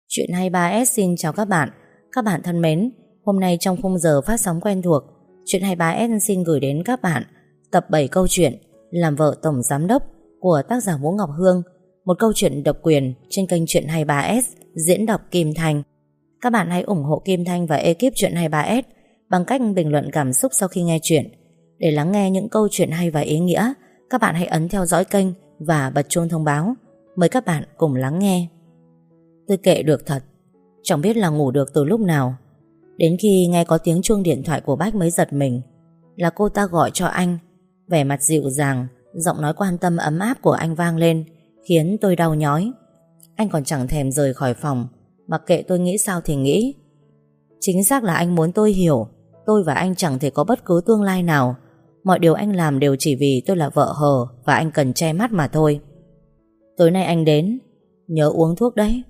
Chuyện 23S xin chào các bạn. Các bạn thân mến, hôm nay trong khung giờ phát sóng quen thuộc, Chuyện 23S xin gửi đến các bạn tập 7 câu chuyện Làm vợ tổng giám đốc của tác giả Vũ Ngọc Hương, một câu chuyện độc quyền trên kênh Chuyện 23S diễn đọc Kim Thanh. Các bạn hãy ủng hộ Kim Thanh và ekip Chuyện 23S bằng cách bình luận cảm xúc sau khi nghe chuyện. Để lắng nghe những câu chuyện hay và ý nghĩa, các bạn hãy ấn theo dõi kênh và bật chuông thông báo. Mời các bạn cùng lắng nghe. Tôi kệ được thật, chẳng biết là ngủ được từ lúc nào. Đến khi nghe có tiếng chuông điện thoại của Bách mới giật mình. Là cô ta gọi cho anh. Vẻ mặt dịu dàng, giọng nói quan tâm ấm áp của anh vang lên, khiến tôi đau nhói. Anh còn chẳng thèm rời khỏi phòng, mặc kệ tôi nghĩ sao thì nghĩ. Chính xác là anh muốn tôi hiểu tôi và anh chẳng thể có bất cứ tương lai nào. Mọi điều anh làm đều chỉ vì tôi là vợ hờ và anh cần che mắt mà thôi. Tối nay anh đến, nhớ uống thuốc đấy.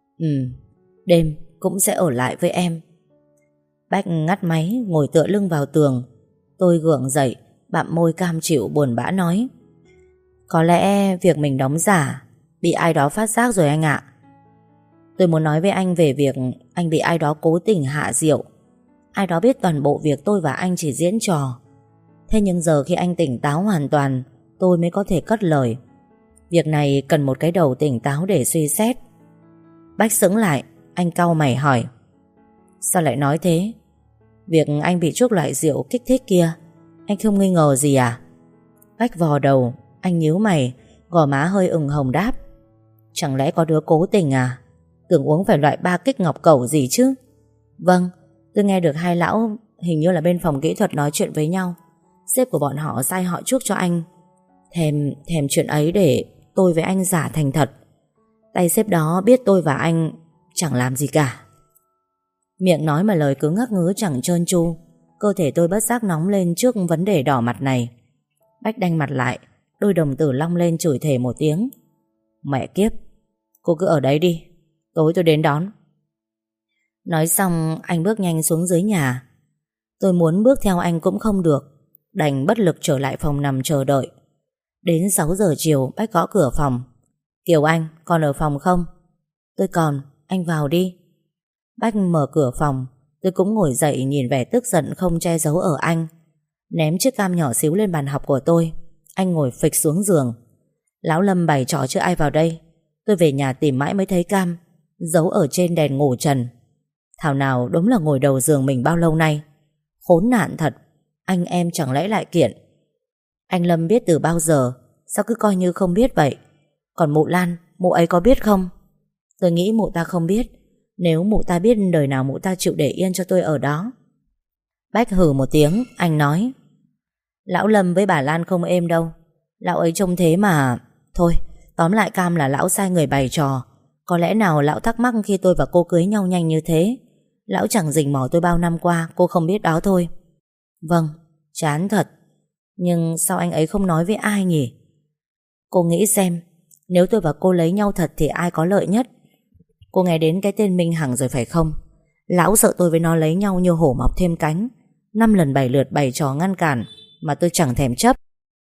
Đêm cũng sẽ ở lại với em. Bách ngắt máy, ngồi tựa lưng vào tường. Tôi gượng dậy, bặm môi cam chịu buồn bã nói: có lẽ việc mình đóng giả bị ai đó phát giác rồi anh ạ. Tôi muốn nói với anh về việc anh bị ai đó cố tình hạ rượu. Ai đó biết toàn bộ việc tôi và anh chỉ diễn trò. Thế nhưng giờ khi anh tỉnh táo hoàn toàn, tôi mới có thể cất lời. Việc này cần một cái đầu tỉnh táo để suy xét. Bách sững lại, anh cau mày hỏi: sao lại nói thế? Việc anh bị chuốc loại rượu kích thích kia, anh không nghi ngờ gì à? Bách vò đầu, anh nhíu mày, gò má hơi ửng hồng đáp: chẳng lẽ có đứa cố tình à? Tưởng uống phải loại 3 kích ngọc cẩu gì chứ? Vâng, tôi nghe được hai lão hình như là bên phòng kỹ thuật nói chuyện với nhau. Sếp của bọn họ sai họ chuốc cho anh. Thèm chuyện ấy để tôi với anh giả thành thật. Tay sếp đó biết tôi và anh chẳng làm gì cả. Miệng nói mà lời cứ ngắc ngứ chẳng trơn tru. Cơ thể tôi bất giác nóng lên trước vấn đề đỏ mặt này. Bách đanh mặt lại, đôi đồng tử long lên chửi thề một tiếng: mẹ kiếp, cô cứ ở đấy đi, tối tôi đến đón. Nói xong anh bước nhanh xuống dưới nhà. Tôi muốn bước theo anh cũng không được, đành bất lực trở lại phòng nằm chờ đợi. Đến 6 giờ chiều Bách gõ cửa phòng. Kiều Anh, còn ở phòng không? Tôi còn, anh vào đi. Bách mở cửa phòng. Tôi cũng ngồi dậy nhìn vẻ tức giận không che giấu ở anh. Ném chiếc cam nhỏ xíu lên bàn học của tôi. Anh ngồi phịch xuống giường. Lão Lâm bày trò chứ ai vào đây. Tôi về nhà tìm mãi mới thấy cam, giấu ở trên đèn ngủ trần. Thảo nào đúng là ngồi đầu giường mình bao lâu nay. Khốn nạn thật. Anh em chẳng lẽ lại kiện. Anh Lâm biết từ bao giờ? Sao cứ coi như không biết vậy? Còn mụ Lan, mụ ấy có biết không? Tôi nghĩ mụ ta không biết. Nếu mụ ta biết, đời nào mụ ta chịu để yên cho tôi ở đó. Bách hừ một tiếng, anh nói: lão Lâm với bà Lan không êm đâu. Lão ấy trông thế mà. Thôi, tóm lại cam là lão sai người bày trò. Có lẽ nào lão thắc mắc khi tôi và cô cưới nhau nhanh như thế. Lão chẳng rình mò tôi bao năm qua, cô không biết đó thôi. Vâng, chán thật. Nhưng sao anh ấy không nói với ai nhỉ? Cô nghĩ xem, nếu tôi và cô lấy nhau thật thì ai có lợi nhất? Cô nghe đến cái tên Minh Hằng rồi phải không? Lão sợ tôi với nó lấy nhau như hổ mọc thêm cánh. 5 lần 7 lượt bày trò ngăn cản mà tôi chẳng thèm chấp.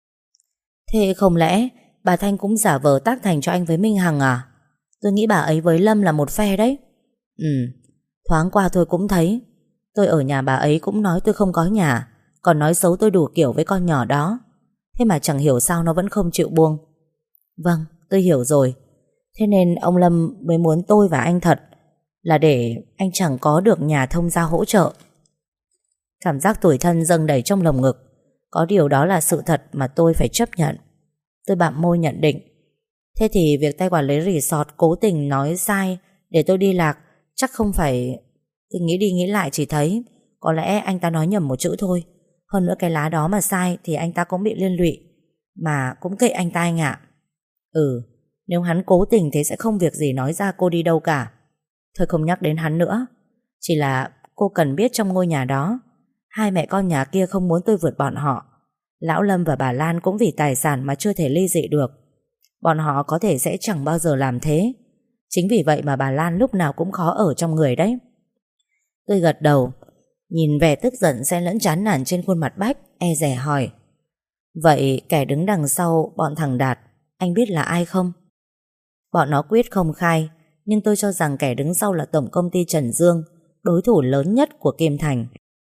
Thế không lẽ bà Thanh cũng giả vờ tác thành cho anh với Minh Hằng à? Tôi nghĩ bà ấy với Lâm là một phe đấy. Thoáng qua tôi cũng thấy. Tôi ở nhà bà ấy cũng nói tôi không có nhà, còn nói xấu tôi đủ kiểu với con nhỏ đó. Thế mà chẳng hiểu sao nó vẫn không chịu buông. Vâng, tôi hiểu rồi. Thế nên ông Lâm mới muốn tôi và anh thật, là để anh chẳng có được nhà thông gia hỗ trợ. Cảm giác tủi thân dâng đầy trong lồng ngực. Có điều đó là sự thật mà tôi phải chấp nhận. Tôi bặm môi nhận định. Thế thì việc tay quản lý resort cố tình nói sai để tôi đi lạc chắc không phải. Tôi nghĩ đi nghĩ lại chỉ thấy có lẽ anh ta nói nhầm một chữ thôi. Hơn nữa cái lá đó mà sai thì anh ta cũng bị liên lụy. Mà cũng kệ anh ta anh ạ. Nếu hắn cố tình thế sẽ không việc gì nói ra cô đi đâu cả. Thôi không nhắc đến hắn nữa. Chỉ là cô cần biết trong ngôi nhà đó, hai mẹ con nhà kia không muốn tôi vượt bọn họ. Lão Lâm và bà Lan cũng vì tài sản mà chưa thể ly dị được. Bọn họ có thể sẽ chẳng bao giờ làm thế. Chính vì vậy mà bà Lan lúc nào cũng khó ở trong người đấy. Tôi gật đầu, nhìn vẻ tức giận xen lẫn chán nản trên khuôn mặt Bách, e dè hỏi: vậy kẻ đứng đằng sau bọn thằng Đạt, anh biết là ai không? Bọn nó quyết không khai, nhưng tôi cho rằng kẻ đứng sau là tổng công ty Trần Dương, đối thủ lớn nhất của Kim Thành.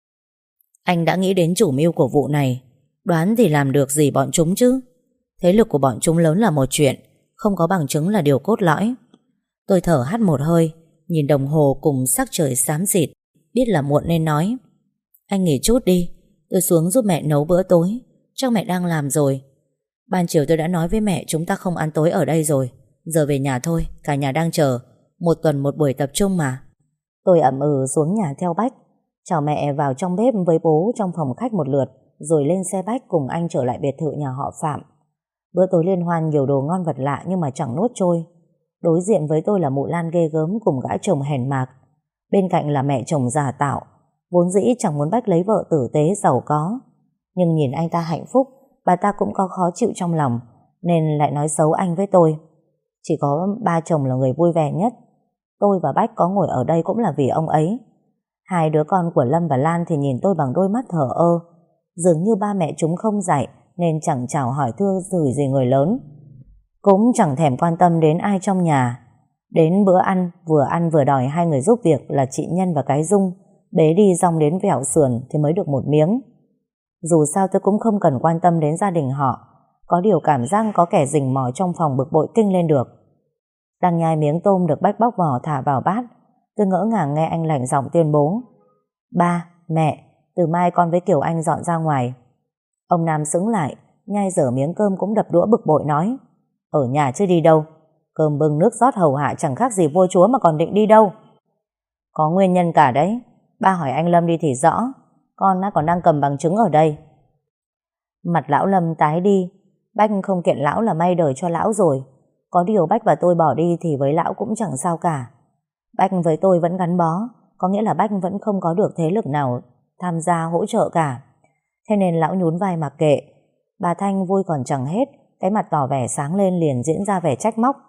Anh đã nghĩ đến chủ mưu của vụ này, đoán thì làm được gì bọn chúng chứ? Thế lực của bọn chúng lớn là một chuyện, không có bằng chứng là điều cốt lõi. Tôi thở hắt một hơi, nhìn đồng hồ cùng sắc trời xám xịt, biết là muộn nên nói: Anh nghỉ chút đi, tôi xuống giúp mẹ nấu bữa tối. Chắc mẹ đang làm rồi. Ban chiều tôi đã nói với mẹ chúng ta không ăn tối ở đây rồi. Giờ về nhà thôi, cả nhà đang chờ. Một tuần một buổi tập trung mà. Tôi ậm xuống nhà theo Bách, chào mẹ vào trong bếp với bố trong phòng khách một lượt, rồi lên xe Bách cùng anh trở lại biệt thự nhà họ Phạm. Bữa tối liên hoan nhiều đồ ngon vật lạ nhưng mà chẳng nuốt trôi. Đối diện với tôi là mụ Lan ghê gớm cùng gã chồng hèn mạc. Bên cạnh là mẹ chồng giả tạo, vốn dĩ chẳng muốn Bách lấy vợ tử tế giàu có. Nhưng nhìn anh ta hạnh phúc, bà ta cũng có khó chịu trong lòng, nên lại nói xấu anh với tôi. Chỉ có ba chồng là người vui vẻ nhất. Tôi và Bách có ngồi ở đây cũng là vì ông ấy. Hai đứa con của Lâm và Lan thì nhìn tôi bằng đôi mắt thờ ơ, dường như ba mẹ chúng không dạy nên chẳng chào hỏi thưa gửi gì người lớn, cũng chẳng thèm quan tâm đến ai trong nhà. Đến bữa ăn vừa đòi hai người giúp việc là chị Nhân và cái Dung bế đi dong đến vẹo sườn thì mới được một miếng. Dù sao tôi cũng không cần quan tâm đến gia đình họ, có điều cảm giác có kẻ rình mò trong phòng bực bội kinh lên được. Đang nhai miếng tôm được Bách bóc vỏ thả vào bát, tôi ngỡ ngàng nghe anh lạnh giọng tuyên bố: Ba, mẹ, từ mai con với Kiều Anh dọn ra ngoài. Ông Nam sững lại, nhai dở miếng cơm cũng đập đũa bực bội nói: Ở nhà chứ đi đâu? Cơm bưng nước rót hầu hạ chẳng khác gì vua chúa mà còn định đi đâu? Có nguyên nhân cả đấy. Ba hỏi anh Lâm đi thì rõ. Con còn đang cầm bằng chứng ở đây. Mặt lão Lâm tái đi. Bách không kiện lão là may đời cho lão rồi. Có điều Bách và tôi bỏ đi thì với lão cũng chẳng sao cả. Bách với tôi vẫn gắn bó, có nghĩa là Bách vẫn không có được thế lực nào tham gia hỗ trợ cả. Thế nên lão nhún vai mặc kệ. Bà Thanh vui còn chẳng hết, cái mặt tỏ vẻ sáng lên liền diễn ra vẻ trách móc.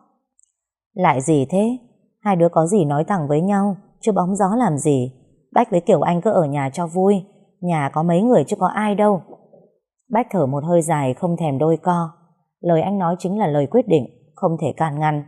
Lại gì thế? Hai đứa có gì nói thẳng với nhau, chứ bóng gió làm gì. Bách với Kiều Anh cứ ở nhà cho vui, nhà có mấy người chứ có ai đâu. Bách thở một hơi dài không thèm đôi co. Lời anh nói chính là lời quyết định, không thể can ngăn.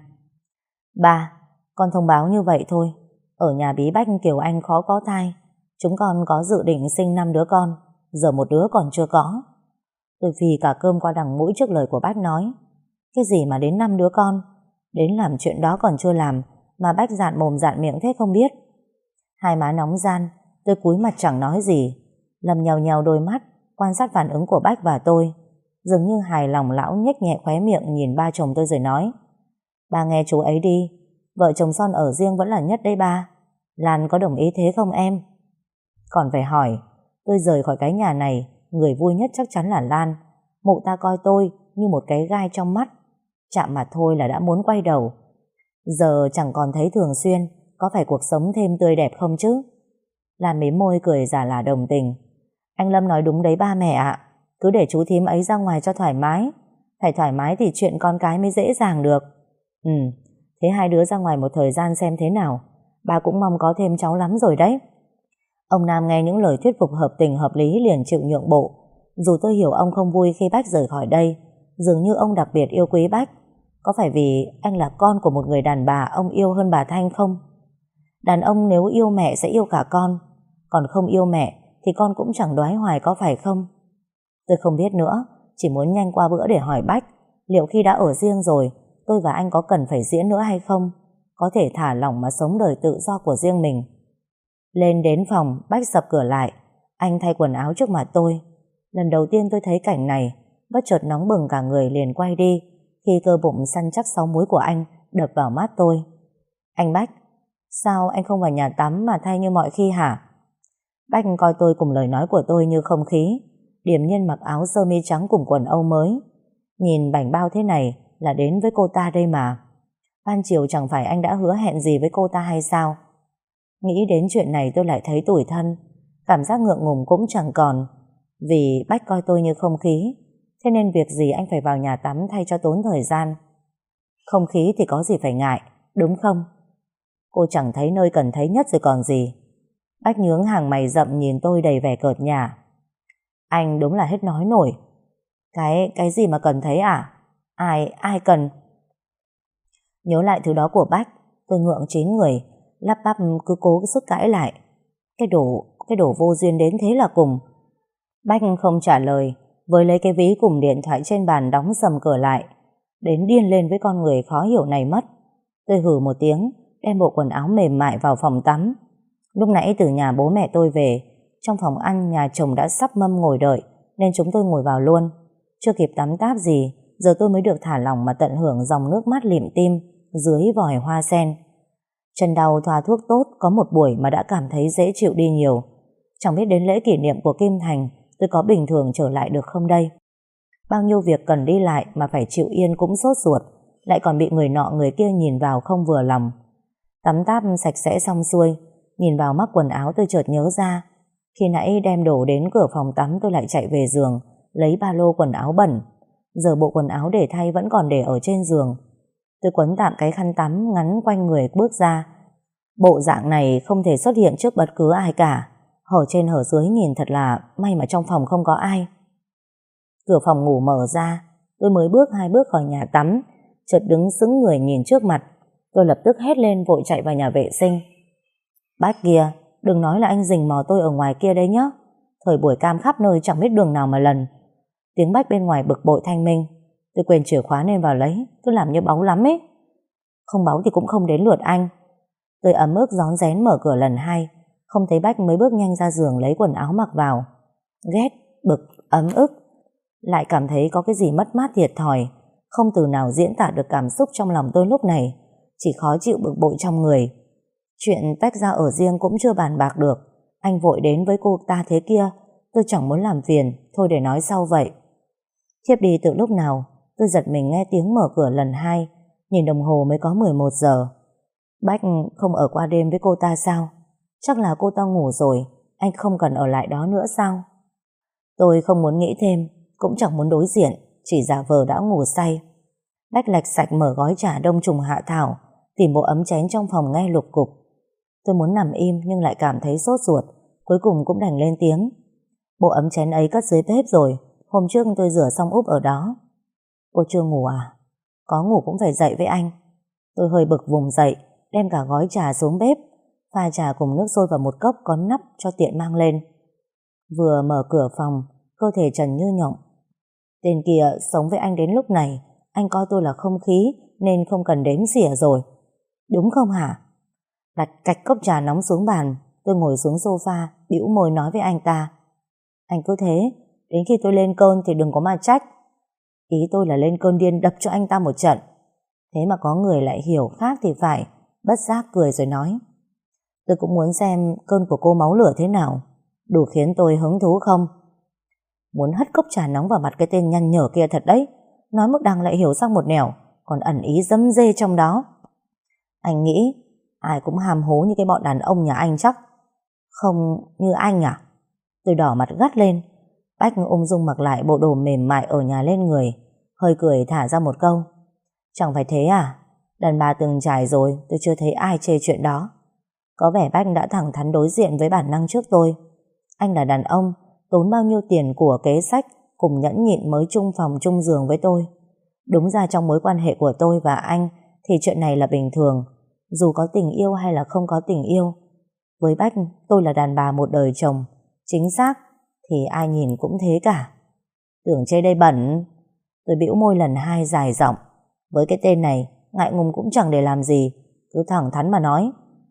Ba, con thông báo như vậy thôi. Ở nhà bí Bách Kiều Anh khó có thai. Chúng con có dự định sinh 5 đứa con, giờ một đứa còn chưa có. Tôi phì cả cơm qua đằng mũi trước lời của Bách nói. Cái gì mà đến 5 đứa con? Đến làm chuyện đó còn chưa làm mà Bách dạn mồm dạn miệng thế không biết. Hai má nóng gian, tôi cúi mặt chẳng nói gì. Lâm nhèo nhèo đôi mắt quan sát phản ứng của Bách và tôi. Dường như hài lòng, lão nhếch nhẹ khóe miệng nhìn ba chồng tôi rồi nói: Ba nghe chú ấy đi, vợ chồng son ở riêng vẫn là nhất đấy ba. Lan có đồng ý thế không em? Còn phải hỏi, tôi rời khỏi cái nhà này, người vui nhất chắc chắn là Lan. Mụ ta coi tôi như một cái gai trong mắt, chạm mặt thôi là đã muốn quay đầu. Giờ chẳng còn thấy thường xuyên, có phải cuộc sống thêm tươi đẹp không chứ? Lan mím môi cười giả là đồng tình. Anh Lâm nói đúng đấy ba mẹ ạ. Cứ để chú thím ấy ra ngoài cho thoải mái. Phải thoải mái thì chuyện con cái mới dễ dàng được. Thế hai đứa ra ngoài một thời gian xem thế nào. Ba cũng mong có thêm cháu lắm rồi đấy. Ông Nam nghe những lời thuyết phục hợp tình hợp lý liền chịu nhượng bộ. Dù tôi hiểu ông không vui khi Bách rời khỏi đây, dường như ông đặc biệt yêu quý Bách. Có phải vì anh là con của một người đàn bà ông yêu hơn bà Thanh không? Đàn ông nếu yêu mẹ sẽ yêu cả con, còn không yêu mẹ thì con cũng chẳng đoái hoài, có phải không? Tôi không biết nữa, chỉ muốn nhanh qua bữa để hỏi Bách liệu khi đã ở riêng rồi, tôi và anh có cần phải diễn nữa hay không? Có thể thả lỏng mà sống đời tự do của riêng mình. Lên đến phòng, Bách sập cửa lại. Anh thay quần áo trước mặt tôi. Lần đầu tiên tôi thấy cảnh này, bất chợt nóng bừng cả người liền quay đi, khi cơ bụng săn chắc 6 múi của anh đập vào mắt tôi. Anh Bách, sao anh không vào nhà tắm mà thay như mọi khi hả? Bách coi tôi cùng lời nói của tôi như không khí, điềm nhiên mặc áo sơ mi trắng cùng quần âu mới. Nhìn bảnh bao thế này là đến với cô ta đây mà. Ban chiều chẳng phải anh đã hứa hẹn gì với cô ta hay sao? Nghĩ đến chuyện này tôi lại thấy tủi thân, cảm giác ngượng ngùng cũng chẳng còn, vì Bách coi tôi như không khí. Thế nên việc gì anh phải vào nhà tắm thay cho tốn thời gian. Không khí thì có gì phải ngại, đúng không? Cô chẳng thấy nơi cần thấy nhất rồi còn gì. Bách nhướng hàng mày rậm nhìn tôi đầy vẻ cợt nhả. Anh đúng là hết nói nổi. Cái gì mà cần thấy à? Ai cần? Nhớ lại thứ đó của Bách, Tôi ngượng chín người, lắp bắp cứ cố sức cãi lại. Cái đồ vô duyên đến thế là cùng. Bách không trả lời, với lấy cái ví cùng điện thoại trên bàn đóng sầm cửa lại. Đến điên lên với con người khó hiểu này mất. Tôi hừ một tiếng, đem bộ quần áo mềm mại vào phòng tắm. Lúc nãy từ nhà bố mẹ tôi về, trong phòng ăn nhà chồng đã sắp mâm ngồi đợi, nên chúng tôi ngồi vào luôn. Chưa kịp tắm táp gì, giờ tôi mới được thả lỏng mà tận hưởng dòng nước mát lịm tim dưới vòi hoa sen. Chân đau thoa thuốc tốt có một buổi mà đã cảm thấy dễ chịu đi nhiều. Chẳng biết đến lễ kỷ niệm của Kim Thành tôi có bình thường trở lại được không đây. Bao nhiêu việc cần đi lại mà phải chịu yên cũng sốt ruột, lại còn bị người nọ người kia nhìn vào không vừa lòng. Tắm táp sạch sẽ xong xuôi, nhìn vào mắc quần áo tôi chợt nhớ ra, khi nãy đem đồ đến cửa phòng tắm tôi lại chạy về giường lấy ba lô quần áo bẩn. Giờ bộ quần áo để thay vẫn còn để ở trên giường. Tôi quấn tạm cái khăn tắm ngắn quanh người bước ra. Bộ dạng này không thể xuất hiện trước bất cứ ai cả, hở trên hở dưới nhìn thật là may mà trong phòng không có ai. Cửa phòng ngủ mở ra, tôi mới bước 2 bước khỏi nhà tắm, chợt đứng sững người nhìn trước mặt. Tôi lập tức hét lên vội chạy vào nhà vệ sinh. Bách kìa, đừng nói là anh rình mò tôi ở ngoài kia đấy nhá. Thời buổi cam khắp nơi chẳng biết đường nào mà lần. Tiếng Bách bên ngoài bực bội thanh minh. Tôi quên chìa khóa nên vào lấy, cứ làm như báu lắm ấy. Không báu thì cũng không đến lượt anh. Tôi ấm ức rón rén mở cửa lần 2, không thấy Bách mới bước nhanh ra giường lấy quần áo mặc vào. Ghét, bực, ấm ức, lại cảm thấy có cái gì mất mát thiệt thòi, không từ nào diễn tả được cảm xúc trong lòng tôi lúc này, chỉ khó chịu bực bội trong người. Chuyện tách ra ở riêng cũng chưa bàn bạc được, anh vội đến với cô ta thế kia, tôi chẳng muốn làm phiền, thôi để nói sau vậy. Thiếp đi từ lúc nào, tôi giật mình nghe tiếng mở cửa lần 2, nhìn đồng hồ mới có 11 giờ. Bách không ở qua đêm với cô ta sao? Chắc là cô ta ngủ rồi, anh không cần ở lại đó nữa sao? Tôi không muốn nghĩ thêm, cũng chẳng muốn đối diện, chỉ giả vờ đã ngủ say. Bách lạch sạch mở gói trà đông trùng hạ thảo, tìm bộ ấm chén trong phòng nghe lục cục. Tôi muốn nằm im nhưng lại cảm thấy sốt ruột, cuối cùng cũng đành lên tiếng. Bộ ấm chén ấy cất dưới bếp rồi, hôm trước tôi rửa xong úp ở đó. Cô chưa ngủ à? Có ngủ cũng phải dậy với anh. Tôi hơi bực vùng dậy, đem cả gói trà xuống bếp, pha trà cùng nước sôi vào một cốc có nắp cho tiện mang lên. Vừa mở cửa phòng, cơ thể trần như nhộng. Tên kia sống với anh đến lúc này, anh coi tôi là không khí nên không cần đếm xỉa rồi. Đúng không hả? Đặt cạch cốc trà nóng xuống bàn, tôi ngồi xuống sofa, bĩu môi nói với anh ta. Anh cứ thế, đến khi tôi lên cơn thì đừng có mà trách. Ý tôi là lên cơn điên đập cho anh ta một trận. Thế mà có người lại hiểu khác thì phải, bất giác cười rồi nói. Tôi cũng muốn xem cơn của cô máu lửa thế nào, đủ khiến tôi hứng thú không? Muốn hất cốc trà nóng vào mặt cái tên nhăn nhở kia thật đấy, nói mức đằng lại hiểu sang một nẻo, còn ẩn ý dâm dê trong đó. Anh nghĩ ai cũng hàm hố như cái bọn đàn ông nhà anh chắc. Không như anh à? Tôi đỏ mặt gắt lên. Bách ung dung mặc lại bộ đồ mềm mại ở nhà lên người, hơi cười thả ra một câu. Chẳng phải thế à? Đàn bà từng trải rồi, tôi chưa thấy ai chê chuyện đó. Có vẻ Bách đã thẳng thắn đối diện với bản năng trước tôi. Anh là đàn ông, tốn bao nhiêu tiền của kế sách cùng nhẫn nhịn mới chung phòng chung giường với tôi. Đúng ra trong mối quan hệ của tôi và anh thì chuyện này là bình thường, dù có tình yêu hay là không có tình yêu. Với Bách, tôi là đàn bà một đời chồng. Chính xác, thì ai nhìn cũng thế cả. Tưởng chê đây bẩn. Tôi bĩu môi lần 2 dài giọng. Với cái tên này, ngại ngùng cũng chẳng để làm gì, cứ thẳng thắn mà nói.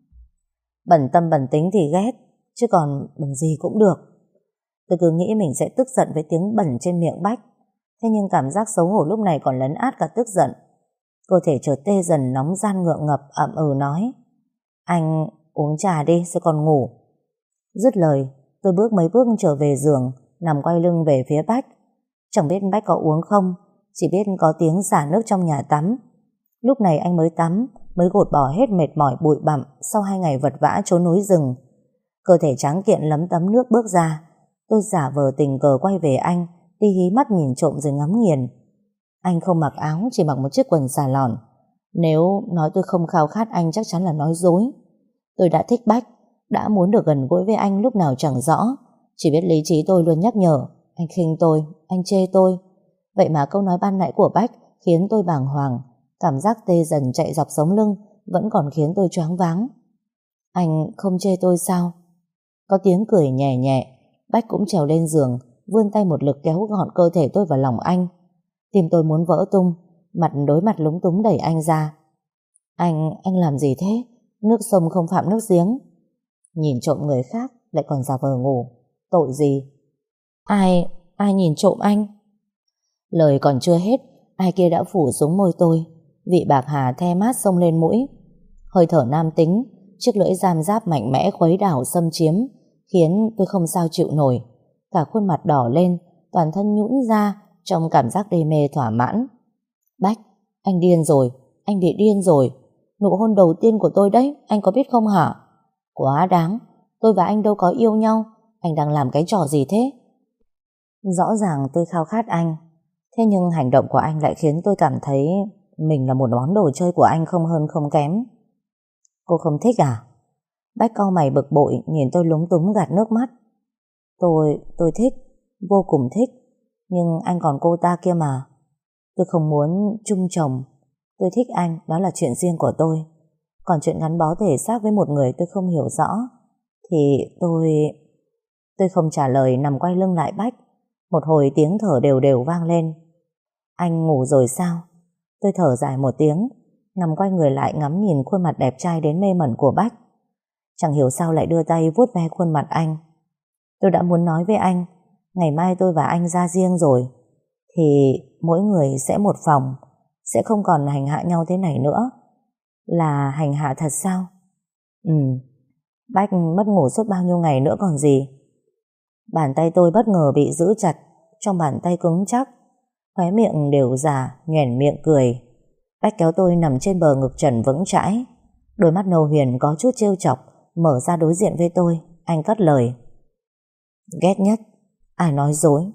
Bẩn tâm bẩn tính thì ghét, chứ còn bẩn gì cũng được. Tôi cứ nghĩ mình sẽ tức giận với tiếng bẩn trên miệng Bách, thế nhưng cảm giác xấu hổ lúc này còn lấn át cả tức giận. Cơ thể chợt tê dần nóng ran ngượng ngập ậm nói. Anh uống trà đi rồi còn ngủ. Dứt lời, tôi bước mấy bước trở về giường, nằm quay lưng về phía Bách. Chẳng biết Bách có uống không, chỉ biết có tiếng xả nước trong nhà tắm. Lúc này anh mới tắm, mới gột bỏ hết mệt mỏi bụi bặm sau 2 ngày vật vã trốn núi rừng. Cơ thể tráng kiện lấm tấm nước bước ra. Tôi giả vờ tình cờ quay về anh, đi hí mắt nhìn trộm rồi ngắm nghiền. Anh không mặc áo, chỉ mặc một chiếc quần xà lòn. Nếu nói tôi không khao khát anh chắc chắn là nói dối. Tôi đã thích Bách, đã muốn được gần gũi với anh lúc nào chẳng rõ. Chỉ biết lý trí tôi luôn nhắc nhở. Anh khinh tôi, anh chê tôi. Vậy mà câu nói ban nãy của Bách khiến tôi bàng hoàng. Cảm giác tê dần chạy dọc sống lưng, vẫn còn khiến tôi choáng váng. Anh không chê tôi sao? Có tiếng cười nhẹ nhẹ. Bách cũng trèo lên giường, vươn tay một lực kéo gọn cơ thể tôi vào lòng anh. Tim tôi muốn vỡ tung, mặt đối mặt lúng túng đẩy anh ra. Anh làm gì thế? Nước sông không phạm nước giếng. Nhìn trộm người khác lại còn giả vờ ngủ. Tội gì? Ai nhìn trộm anh? Lời còn chưa hết, ai kia đã phủ xuống môi tôi. Vị bạc hà the mát xông lên mũi. Hơi thở nam tính, chiếc lưỡi giam giáp mạnh mẽ khuấy đảo xâm chiếm, khiến tôi không sao chịu nổi. Cả khuôn mặt đỏ lên, toàn thân nhũn ra trong cảm giác đê mê thỏa mãn. Bách, anh điên rồi, anh bị điên rồi. Nụ hôn đầu tiên của tôi đấy, anh có biết không hả? Quá đáng, tôi và anh đâu có yêu nhau. Anh đang làm cái trò gì thế? Rõ ràng tôi khao khát anh, thế nhưng hành động của anh lại khiến tôi cảm thấy mình là một món đồ chơi của anh không hơn không kém. Cô không thích à? Bách cau mày bực bội nhìn tôi lúng túng gạt nước mắt. Tôi thích, vô cùng thích. Nhưng anh còn cô ta kia mà. Tôi không muốn chung chồng. Tôi thích anh, đó là chuyện riêng của tôi. Còn chuyện gắn bó thể xác với một người tôi không hiểu rõ thì tôi không trả lời, nằm quay lưng lại Bách. Một hồi tiếng thở đều đều vang lên. Anh ngủ rồi sao? Tôi thở dài một tiếng, nằm quay người lại ngắm nhìn khuôn mặt đẹp trai đến mê mẩn của Bách. Chẳng hiểu sao lại đưa tay vuốt ve khuôn mặt anh. Tôi đã muốn nói với anh, ngày mai tôi và anh ra riêng rồi, thì mỗi người sẽ một phòng, sẽ không còn hành hạ nhau thế này nữa. Là hành hạ thật sao? Bách mất ngủ suốt bao nhiêu ngày nữa còn gì. Bàn tay tôi bất ngờ bị giữ chặt trong bàn tay cứng chắc, khóe miệng đều già, nhoẻn miệng cười. Bách kéo tôi nằm trên bờ ngực trần vững chãi, đôi mắt nâu huyền có chút trêu chọc mở ra đối diện với tôi. Anh cất lời. Ghét nhất ai nói dối.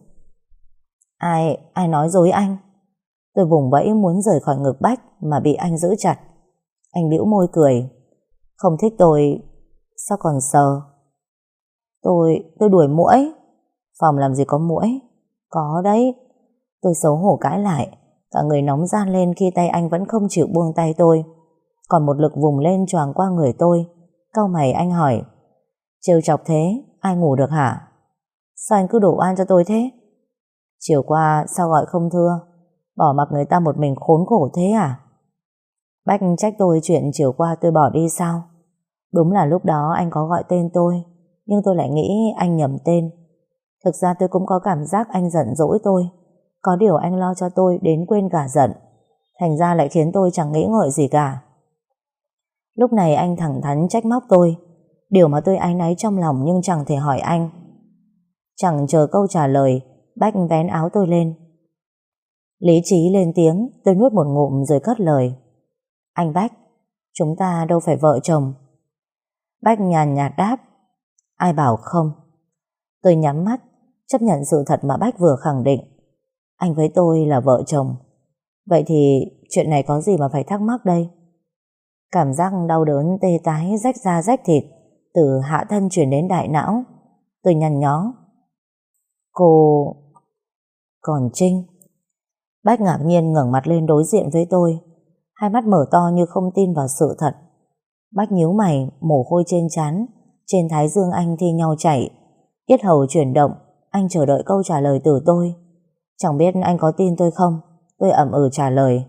Ai nói dối anh? Tôi vùng vẫy muốn rời khỏi ngực Bách mà bị anh giữ chặt. Anh bĩu môi cười. Không thích tôi sao còn sờ? Tôi đuổi muỗi. Phòng làm gì có muỗi? Có đấy. Tôi xấu hổ cãi lại, cả người nóng ran lên khi tay anh vẫn không chịu buông tay tôi, còn một lực vùng lên choàng qua người tôi. Cau mày anh hỏi. Trêu chọc thế, ai ngủ được hả? Sao anh cứ đổ oan cho tôi thế? Chiều qua sao gọi không thưa? Bỏ mặc người ta một mình khốn khổ thế à? Bách trách tôi chuyện chiều qua tôi bỏ đi sao? Đúng là lúc đó anh có gọi tên tôi, nhưng tôi lại nghĩ anh nhầm tên. Thực ra tôi cũng có cảm giác anh giận dỗi tôi. Có điều anh lo cho tôi đến quên cả giận, thành ra lại khiến tôi chẳng nghĩ ngợi gì cả. Lúc này anh thẳng thắn trách móc tôi, điều mà tôi áy náy trong lòng nhưng chẳng thể hỏi anh. Chẳng chờ câu trả lời, Bách vén áo tôi lên. Lý trí lên tiếng, tôi nuốt một ngụm rồi cất lời. Anh Bách, chúng ta đâu phải vợ chồng. Bách nhàn nhạt đáp. Ai bảo không? Tôi nhắm mắt, chấp nhận sự thật mà Bách vừa khẳng định. Anh với tôi là vợ chồng. Vậy thì chuyện này có gì mà phải thắc mắc đây? Cảm giác đau đớn tê tái rách da rách thịt từ hạ thân chuyển đến đại não. Tôi nhăn nhó. Cô... Còn Trinh? Bách ngạc nhiên ngẩng mặt lên đối diện với tôi, hai mắt mở to như không tin vào sự thật. Bách nhíu mày, mồ hôi trên trán, trên thái dương anh thi nhau chảy, yết hầu chuyển động. Anh chờ đợi câu trả lời từ tôi. Chẳng biết anh có tin tôi không? Tôi ậm ừ trả lời.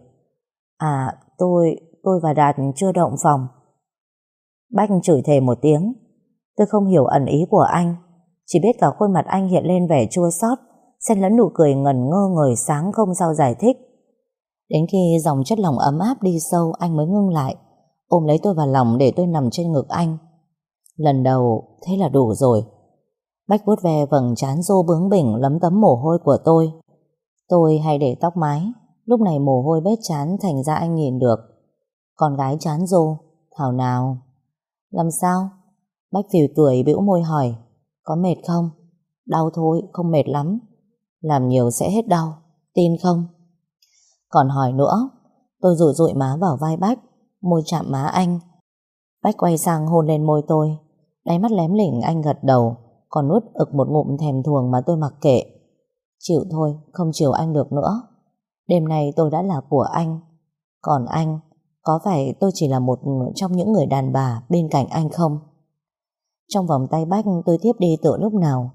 Tôi và Đạt chưa động phòng. Bách chửi thề một tiếng. Tôi không hiểu ẩn ý của anh, chỉ biết cả khuôn mặt anh hiện lên vẻ chua xót, xen lẫn nụ cười ngần ngơ ngời sáng không sao giải thích. Đến khi dòng chất lỏng ấm áp đi sâu, anh mới ngưng lại, ôm lấy tôi vào lòng để tôi nằm trên ngực anh. Lần đầu thế là đủ rồi. Bách vuốt ve vầng trán rô bướng bỉnh lấm tấm mồ hôi của tôi. Tôi hay để tóc mái, lúc này mồ hôi bết trán thành ra anh nhìn được. Con gái trán rô, thảo nào. Làm sao? Bách phì cười bĩu môi hỏi. Có mệt không? Đau thôi, không mệt lắm. Làm nhiều sẽ hết đau, tin không? Còn hỏi nữa. Tôi rủi rụi má vào vai Bách, môi chạm má anh. Bách quay sang hôn lên môi tôi. Đáy mắt lém lỉnh anh gật đầu, còn nuốt ực một ngụm thèm thuồng mà tôi mặc kệ. Chịu thôi, không chiều anh được nữa. Đêm nay tôi đã là của anh. Còn anh, có phải tôi chỉ là một trong những người đàn bà bên cạnh anh không? Trong vòng tay Bách tôi thiếp đi tựa lúc nào.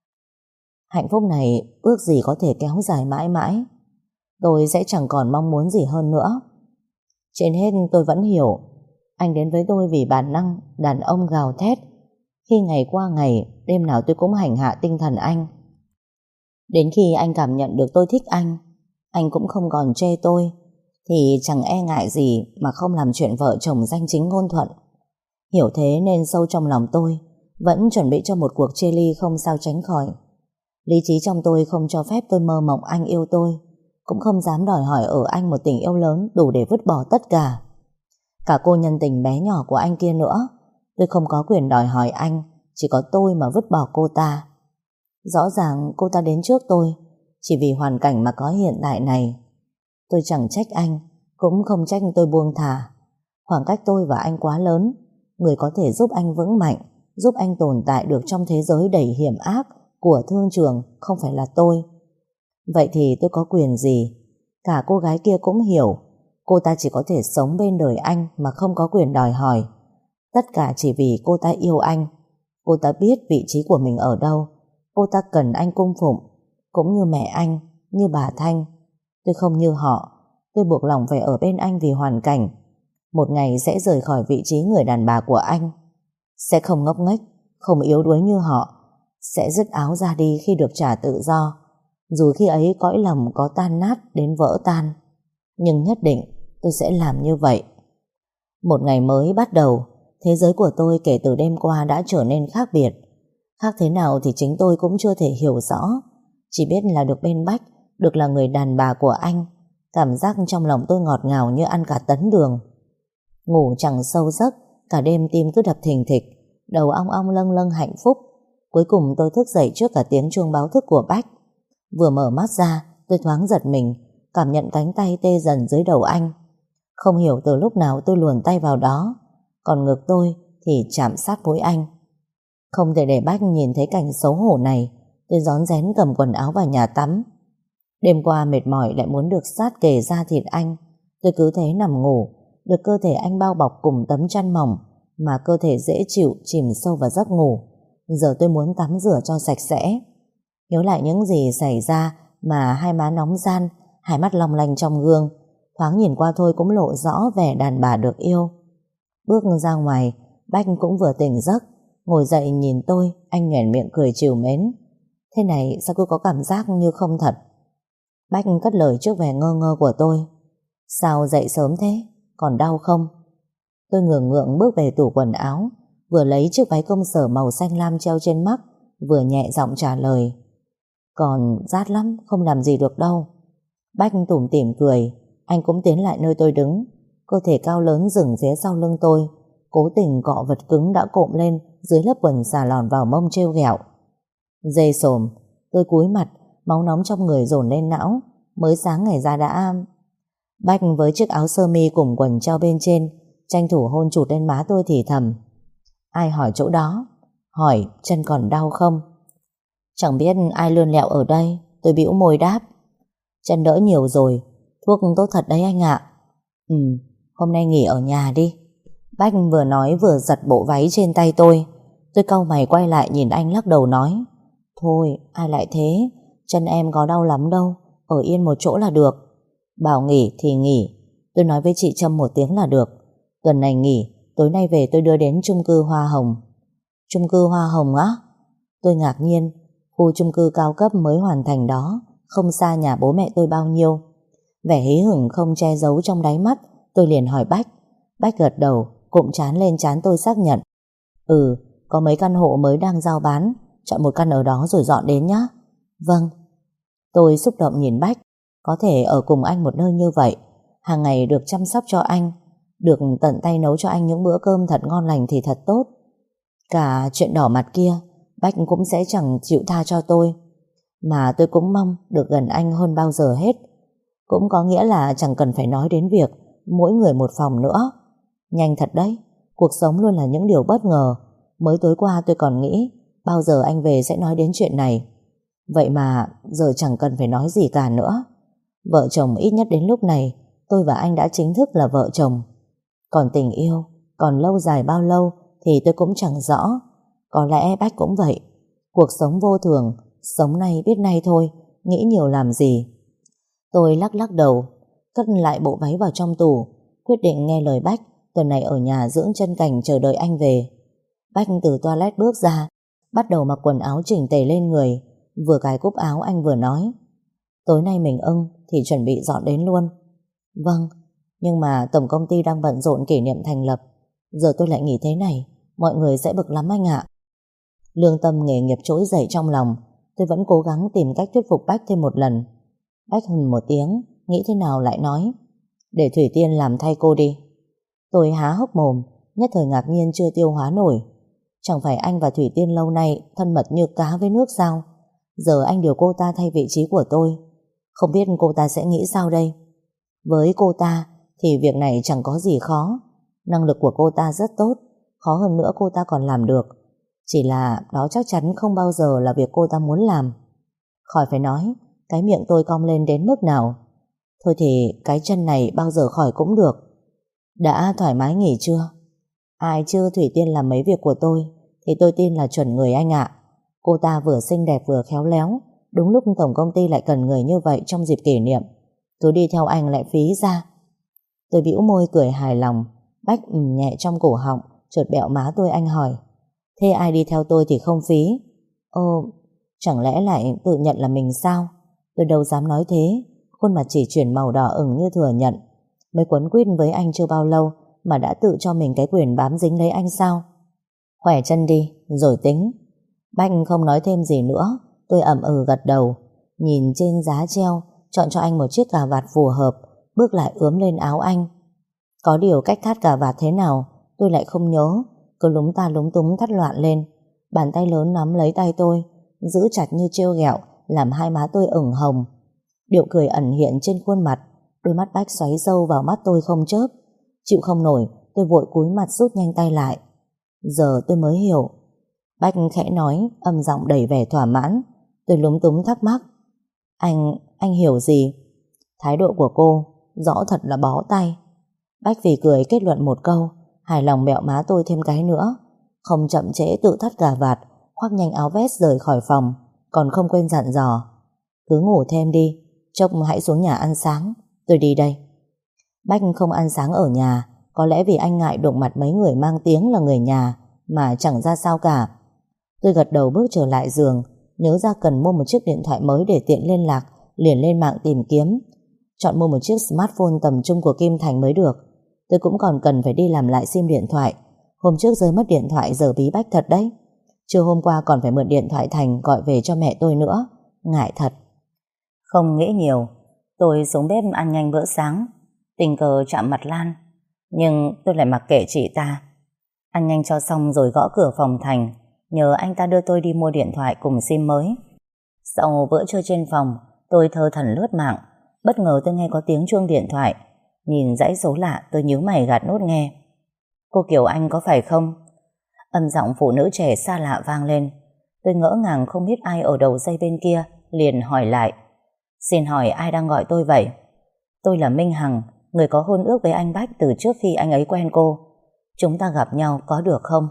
Hạnh phúc này ước gì có thể kéo dài mãi mãi. Tôi sẽ chẳng còn mong muốn gì hơn nữa. Trên hết tôi vẫn hiểu anh đến với tôi vì bản năng đàn ông gào thét, khi ngày qua ngày, đêm nào tôi cũng hành hạ tinh thần anh. Đến khi anh cảm nhận được tôi thích anh cũng không còn chê tôi, thì chẳng e ngại gì mà không làm chuyện vợ chồng danh chính ngôn thuận. Hiểu thế nên sâu trong lòng tôi vẫn chuẩn bị cho một cuộc chia ly không sao tránh khỏi. Lý trí trong tôi không cho phép tôi mơ mộng anh yêu tôi, cũng không dám đòi hỏi ở anh một tình yêu lớn đủ để vứt bỏ tất cả. Cả cô nhân tình bé nhỏ của anh kia nữa, tôi không có quyền đòi hỏi anh, chỉ có tôi mà vứt bỏ cô ta. Rõ ràng cô ta đến trước tôi, chỉ vì hoàn cảnh mà có hiện tại này. Tôi chẳng trách anh, cũng không trách tôi buông thả. Khoảng cách tôi và anh quá lớn, người có thể giúp anh vững mạnh, giúp anh tồn tại được trong thế giới đầy hiểm ác của thương trường không phải là tôi. Vậy thì tôi có quyền gì? Cả cô gái kia cũng hiểu, cô ta chỉ có thể sống bên đời anh mà không có quyền đòi hỏi. Tất cả chỉ vì cô ta yêu anh. Cô ta biết vị trí của mình ở đâu. Cô ta cần anh cung phụng, cũng như mẹ anh, như bà Thanh. Tôi không như họ, tôi buộc lòng phải ở bên anh vì hoàn cảnh. Một ngày sẽ rời khỏi vị trí người đàn bà của anh. Sẽ không ngốc nghếch, không yếu đuối như họ. Sẽ dứt áo ra đi khi được trả tự do, dù khi ấy cõi lòng có tan nát đến vỡ tan. Nhưng nhất định tôi sẽ làm như vậy. Một ngày mới bắt đầu. Thế giới của tôi kể từ đêm qua đã trở nên khác biệt. Khác thế nào thì chính tôi cũng chưa thể hiểu rõ. Chỉ biết là được bên Bách, được là người đàn bà của anh. Cảm giác trong lòng tôi ngọt ngào như ăn cả tấn đường. Ngủ chẳng sâu giấc, cả đêm tim cứ đập thình thịch, đầu ong ong lâng lâng hạnh phúc. Cuối cùng tôi thức dậy trước cả tiếng chuông báo thức của Bách. Vừa mở mắt ra, tôi thoáng giật mình, cảm nhận cánh tay tê dần dưới đầu anh. Không hiểu từ lúc nào tôi luồn tay vào đó, còn ngực tôi thì chạm sát mũi anh. Không thể để Bách nhìn thấy cảnh xấu hổ này, tôi rón rén cầm quần áo vào nhà tắm. Đêm qua mệt mỏi lại muốn được sát kề da thịt anh. Tôi cứ thế nằm ngủ, được cơ thể anh bao bọc cùng tấm chăn mỏng, mà cơ thể dễ chịu chìm sâu vào giấc ngủ. Giờ tôi muốn tắm rửa cho sạch sẽ. Nhớ lại những gì xảy ra mà hai má nóng ran, hai mắt long lanh trong gương, thoáng nhìn qua thôi cũng lộ rõ vẻ đàn bà được yêu. Bước ra ngoài, Bách cũng vừa tỉnh giấc. Ngồi dậy nhìn tôi, anh nhoẻn miệng cười trìu mến. Thế này sao cứ có cảm giác như không thật? Bách cất lời trước vẻ ngơ ngơ của tôi. Sao dậy sớm thế? Còn đau không? Tôi ngượng ngượng bước về tủ quần áo, vừa lấy chiếc váy công sở màu xanh lam treo trên mắt, vừa nhẹ giọng trả lời. Còn rát lắm, không làm gì được đâu. Bách tủm tỉm cười. Anh cũng tiến lại nơi tôi đứng, cơ thể cao lớn dừng phía sau lưng tôi, cố tình cọ vật cứng đã cộm lên dưới lớp quần xà lòn vào mông trêu ghẹo. Dê xồm. Tôi cúi mặt, máu nóng trong người dồn lên não. Mới sáng ngày ra đã... Bách với chiếc áo sơ mi cùng quần treo bên trên, tranh thủ hôn chụt lên má tôi thì thầm. Ai hỏi chỗ đó? Hỏi chân còn đau không? Chẳng biết ai lươn lẹo ở đây. Tôi bĩu môi đáp. Chân đỡ nhiều rồi, thuốc tốt thật đấy anh ạ. Hôm nay nghỉ ở nhà đi. Bách vừa nói vừa giật bộ váy trên tay tôi. Tôi cau mày quay lại nhìn anh lắc đầu nói. Thôi, ai lại thế? Chân em có đau lắm đâu, ở yên một chỗ là được. Bảo nghỉ thì nghỉ. Tôi nói với chị Trâm một tiếng là được. Tuần này nghỉ, tối nay về tôi đưa đến chung cư Hoa Hồng. Chung cư Hoa Hồng á? Tôi ngạc nhiên. Khu chung cư cao cấp mới hoàn thành đó, không xa nhà bố mẹ tôi bao nhiêu. Vẻ hí hửng không che giấu trong đáy mắt, tôi liền hỏi Bách. Bách gật đầu, cụm trán lên trán tôi xác nhận. Có mấy căn hộ mới đang giao bán, chọn một căn ở đó rồi dọn đến nhá. Vâng. Tôi xúc động nhìn Bách. Có thể ở cùng anh một nơi như vậy, hàng ngày được chăm sóc cho anh, được tận tay nấu cho anh những bữa cơm thật ngon lành thì thật tốt. Cả chuyện đỏ mặt kia Bách cũng sẽ chẳng chịu tha cho tôi. Mà tôi cũng mong được gần anh hơn bao giờ hết. Cũng có nghĩa là chẳng cần phải nói đến việc mỗi người một phòng nữa. Nhanh thật đấy, cuộc sống luôn là những điều bất ngờ. Mới tối qua tôi còn nghĩ bao giờ anh về sẽ nói đến chuyện này. Vậy mà giờ chẳng cần phải nói gì cả nữa. Vợ chồng ít nhất đến lúc này tôi và anh đã chính thức là vợ chồng. Còn tình yêu, còn lâu dài bao lâu thì tôi cũng chẳng rõ. Có lẽ Bách cũng vậy. Cuộc sống vô thường, sống nay biết nay thôi, nghĩ nhiều làm gì. Tôi lắc lắc đầu, cất lại bộ váy vào trong tủ, quyết định nghe lời Bách, tuần này ở nhà dưỡng chân cảnh chờ đợi anh về. Bách từ toilet bước ra, bắt đầu mặc quần áo chỉnh tề lên người. Vừa cài cúc áo anh vừa nói: tối nay mình ưng thì chuẩn bị dọn đến luôn. Vâng, nhưng mà tổng công ty đang bận rộn kỷ niệm thành lập, giờ tôi lại nghỉ thế này, mọi người sẽ bực lắm anh ạ. Lương tâm nghề nghiệp trỗi dậy trong lòng. Tôi vẫn cố gắng tìm cách thuyết phục Bách thêm một lần. Bách một tiếng, nghĩ thế nào lại nói: để Thủy Tiên làm thay cô đi. Tôi há hốc mồm, nhất thời ngạc nhiên chưa tiêu hóa nổi. Chẳng phải anh và Thủy Tiên lâu nay thân mật như cá với nước sao? Giờ anh điều cô ta thay vị trí của tôi, không biết cô ta sẽ nghĩ sao đây? Với cô ta thì việc này chẳng có gì khó. Năng lực của cô ta rất tốt, khó hơn nữa cô ta còn làm được. Chỉ là đó chắc chắn không bao giờ là việc cô ta muốn làm. Khỏi phải nói, cái miệng tôi cong lên đến mức nào. Thôi thì cái chân này bao giờ khỏi cũng được. Đã thoải mái nghỉ chưa? Ai chưa Thủy Tiên làm mấy việc của tôi thì tôi tin là chuẩn người anh ạ. Cô ta vừa xinh đẹp vừa khéo léo, đúng lúc tổng công ty lại cần người như vậy trong dịp kỷ niệm. Cứ đi theo anh lại phí ra. Tôi bĩu môi cười hài lòng. Bách nhẹ trong cổ họng, chợt bẹo má tôi. Anh hỏi: thế ai đi theo tôi thì không phí? Ồ, chẳng lẽ lại tự nhận là mình sao? Tôi đâu dám nói thế. Khuôn mặt chỉ chuyển màu đỏ ửng như thừa nhận. Mới quấn quýt với anh chưa bao lâu mà đã tự cho mình cái quyền bám dính lấy anh sao? Khỏe chân đi rồi tính. Bách không nói thêm gì nữa. Tôi ậm gật đầu, nhìn trên giá treo, chọn cho anh một chiếc cà vạt phù hợp, bước lại ướm lên áo anh. Có điều cách thắt cà vạt thế nào tôi lại không nhớ, cứ lúng ta lúng túng thắt loạn lên. Bàn tay lớn nắm lấy tay tôi, giữ chặt như trêu ghẹo, làm hai má tôi ửng hồng. Điệu cười ẩn hiện trên khuôn mặt. Đôi mắt Bách xoáy sâu vào mắt tôi không chớp. Chịu không nổi, tôi vội cúi mặt rút nhanh tay lại. Giờ tôi mới hiểu. Bách khẽ nói, âm giọng đầy vẻ thỏa mãn. Tôi lúng túng thắc mắc: Anh hiểu gì? Thái độ của cô rõ thật là bó tay. Bách vì cười kết luận một câu, hài lòng bẹo má tôi thêm cái nữa. Không chậm trễ tự thắt cà vạt, khoác nhanh áo vest rời khỏi phòng, còn không quên dặn dò: cứ ngủ thêm đi, chốc hãy xuống nhà ăn sáng, tôi đi đây. Bách không ăn sáng ở nhà, có lẽ vì anh ngại đụng mặt mấy người mang tiếng là người nhà mà chẳng ra sao cả. Tôi gật đầu bước trở lại giường, nhớ ra cần mua một chiếc điện thoại mới để tiện liên lạc, liền lên mạng tìm kiếm. Chọn mua một chiếc smartphone tầm trung của Kim Thành mới được. Tôi cũng còn cần phải đi làm lại sim điện thoại. Hôm trước rơi mất điện thoại giờ bí bách thật đấy. Trưa hôm qua còn phải mượn điện thoại Thành gọi về cho mẹ tôi nữa. Ngại thật. Không nghĩ nhiều, tôi xuống bếp ăn nhanh bữa sáng. Tình cờ chạm mặt Lan, nhưng tôi lại mặc kệ chị ta. Ăn nhanh cho xong rồi gõ cửa phòng Thành, nhờ anh ta đưa tôi đi mua điện thoại cùng sim mới. Sau bữa trưa trên phòng, tôi thơ thẩn lướt mạng. Bất ngờ tôi nghe có tiếng chuông điện thoại. Nhìn dãy số lạ, tôi nhíu mày gạt nút nghe. Cô Kiều Anh có phải không? Âm giọng phụ nữ trẻ xa lạ vang lên. Tôi ngỡ ngàng không biết ai ở đầu dây bên kia, liền hỏi lại: xin hỏi ai đang gọi tôi vậy? Tôi là Minh Hằng, người có hôn ước với anh Bách từ trước khi anh ấy quen cô. Chúng ta gặp nhau có được không?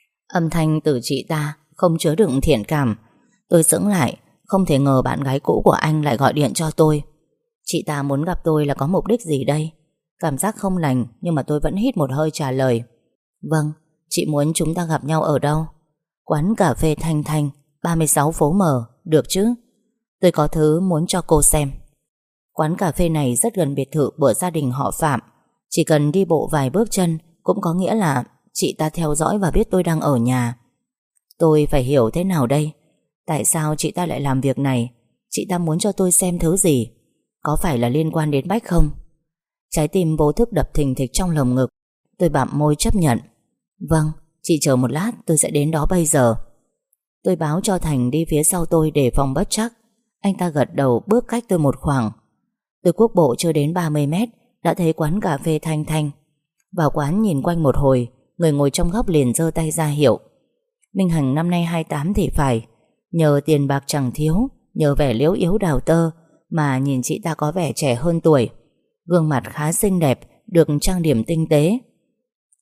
Âm thanh từ chị ta không chứa đựng thiện cảm. Tôi sững lại, không thể ngờ bạn gái cũ của anh lại gọi điện cho tôi. Chị ta muốn gặp tôi là có mục đích gì đây? Cảm giác không lành, nhưng mà tôi vẫn hít một hơi trả lời: vâng, chị muốn chúng ta gặp nhau ở đâu? Quán cà phê Thanh Thanh, 36 phố M, được chứ? Tôi có thứ muốn cho cô xem. Quán cà phê này rất gần biệt thự của gia đình họ Phạm. Chỉ cần đi bộ vài bước chân cũng có nghĩa là chị ta theo dõi và biết tôi đang ở nhà. Tôi phải hiểu thế nào đây? Tại sao chị ta lại làm việc này? Chị ta muốn cho tôi xem thứ gì? Có phải là liên quan đến Bách không? Trái tim vô thức đập thình thịch trong lồng ngực. Tôi bặm môi chấp nhận. Vâng, chị chờ một lát, tôi sẽ đến đó bây giờ. Tôi báo cho Thành đi phía sau tôi để phòng bất trắc. Anh ta gật đầu bước cách tôi một khoảng. Tôi cuốc bộ chưa đến 30 mét đã thấy quán cà phê Thanh Thanh. Vào quán nhìn quanh một hồi, người ngồi trong góc liền giơ tay ra hiệu. Minh Hằng năm nay 28 thì phải. Nhờ tiền bạc chẳng thiếu, nhờ vẻ liễu yếu đào tơ mà nhìn chị ta có vẻ trẻ hơn tuổi. Gương mặt khá xinh đẹp, được trang điểm tinh tế.